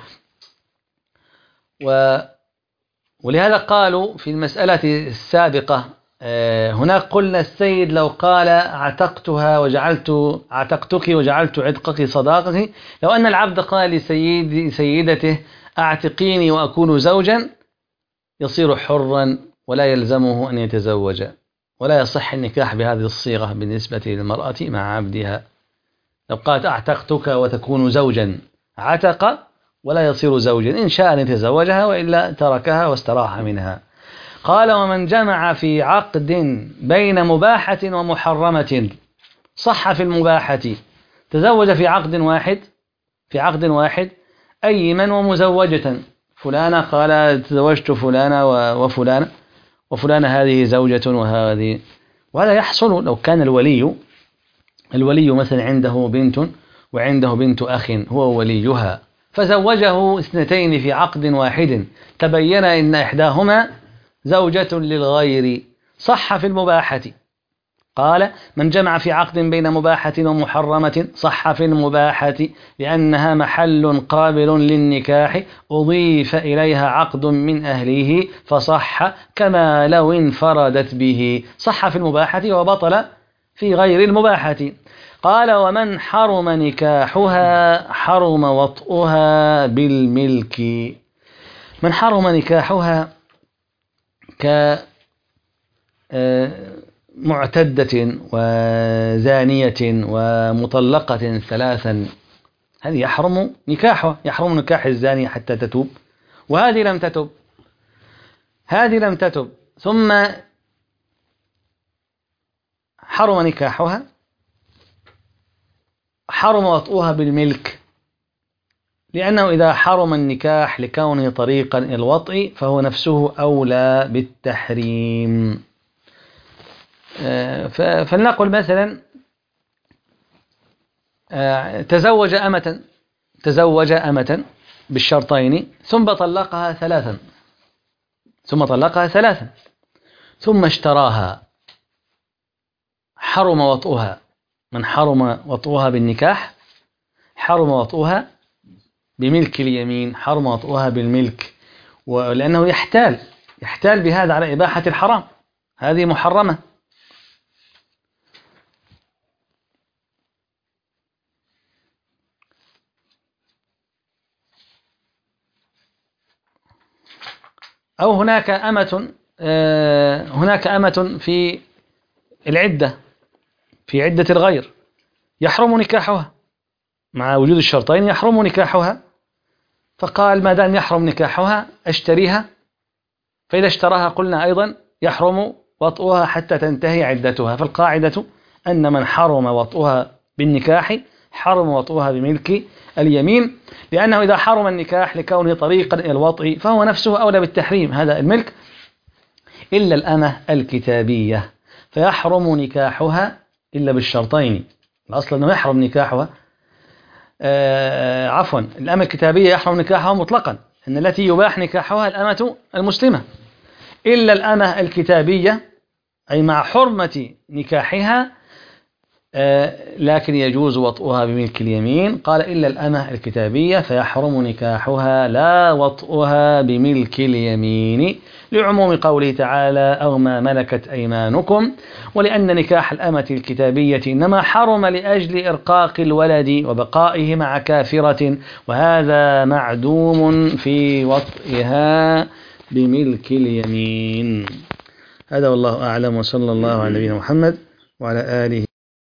و ولهذا قالوا في المسألة السابقة هناك قلنا السيد لو قال اعتقتها وجعلت اعتقتك وجعلت عتقك صداقتي، لو أن العبد قال لسيد سيدته اعتقيني وأكون زوجا يصير حرا ولا يلزمه أن يتزوج، ولا يصح النكاح بهذه الصيغة بالنسبة للمرأة مع عبدها. لو قالت اعتقتك وتكون زوجا عتق ولا يصير زوجا، إن شاء أن يتزوجها وإلا تركها واستراح منها. قال ومن جمع في عقد بين مباحة ومحرمة صح في المباحة، تزوج في عقد واحد في عقد واحد أيما ومزوجة، فلانة قال تزوجت فلانة وفلانة وفلانة هذه زوجة وهذه، وهذا يحصل لو كان الولي الولي مثلا عنده بنت وعنده بنت أخ هو وليها، فزوجه اثنتين في عقد واحد، تبين إن إحداهما زوجة للغير، صح في المباحة. قال من جمع في عقد بين مباحة ومحرمة صح في المباحة لأنها محل قابل للنكاح، أضيف إليها عقد من أهله فصح كما لو انفردت به، صح في المباحة وبطل في غير المباحة. قال ومن حرم نكاحها حرم وطئها بالملك. من حرم نكاحها كمعتدة وزانية ومطلقة ثلاثا، هذه يحرم نكاحها، يحرم نكاح الزانية حتى تتوب، وهذه لم تتب هذه لم تتب ثم حرم نكاحها، حرم وطئها بالملك، لأنه إذا حرم النكاح لكونه طريقا إلى الوطء فهو نفسه أولى بالتحريم. فلنقل مثلا تزوج أمة تزوج أمة بالشرطين ثم طلقها ثلاثا ثم طلقها ثلاثا ثم اشتراها، حرم وطئها. من حرم وطئها بالنكاح حرم وطئها بملك اليمين، حرم وطئها بالملك، ولأنه يحتال يحتال بهذا على إباحة الحرام، هذه محرمة. أو هناك أمة هناك أمة في العدة في عدة الغير يحرم نكاحها مع وجود الشرطين، يحرم نكاحها، فقال ما دام يحرم نكاحها اشتريها، فإذا اشتراها قلنا أيضا يحرم وطئها حتى تنتهي عدتها. فالقاعدة أن من حرم وطئها بالنكاح حرم وطئها بملك اليمين، لأنه إذا حرم النكاح لكونه طريقا إلى الوطء فهو نفسه أولى بالتحريم، هذا الملك، إلا الأمة الكتابية فيحرم نكاحها إلا بالشرطين. الأصل أنه يحرم نكاحها آه عفوا الأمة الكتابية يحرم نكاحها مطلقا، إن التي يباح نكاحها الأمة المسلمة، إلا الأمة الكتابية أي مع حرمة نكاحها لكن يجوز وطئها بملك اليمين. قال إلا الأمة الكتابية فيحرم نكاحها لا وطئها بملك اليمين، لعموم قوله تعالى أو ما ملكت أيمانكم، ولأن نكاح الأمة الكتابية إنما حرم لأجل إرقاق الولد وبقائه مع كافرة، وهذا معدوم في وطئها بملك اليمين. هذا والله أعلم، وصلى الله على نبينا محمد وعلى آله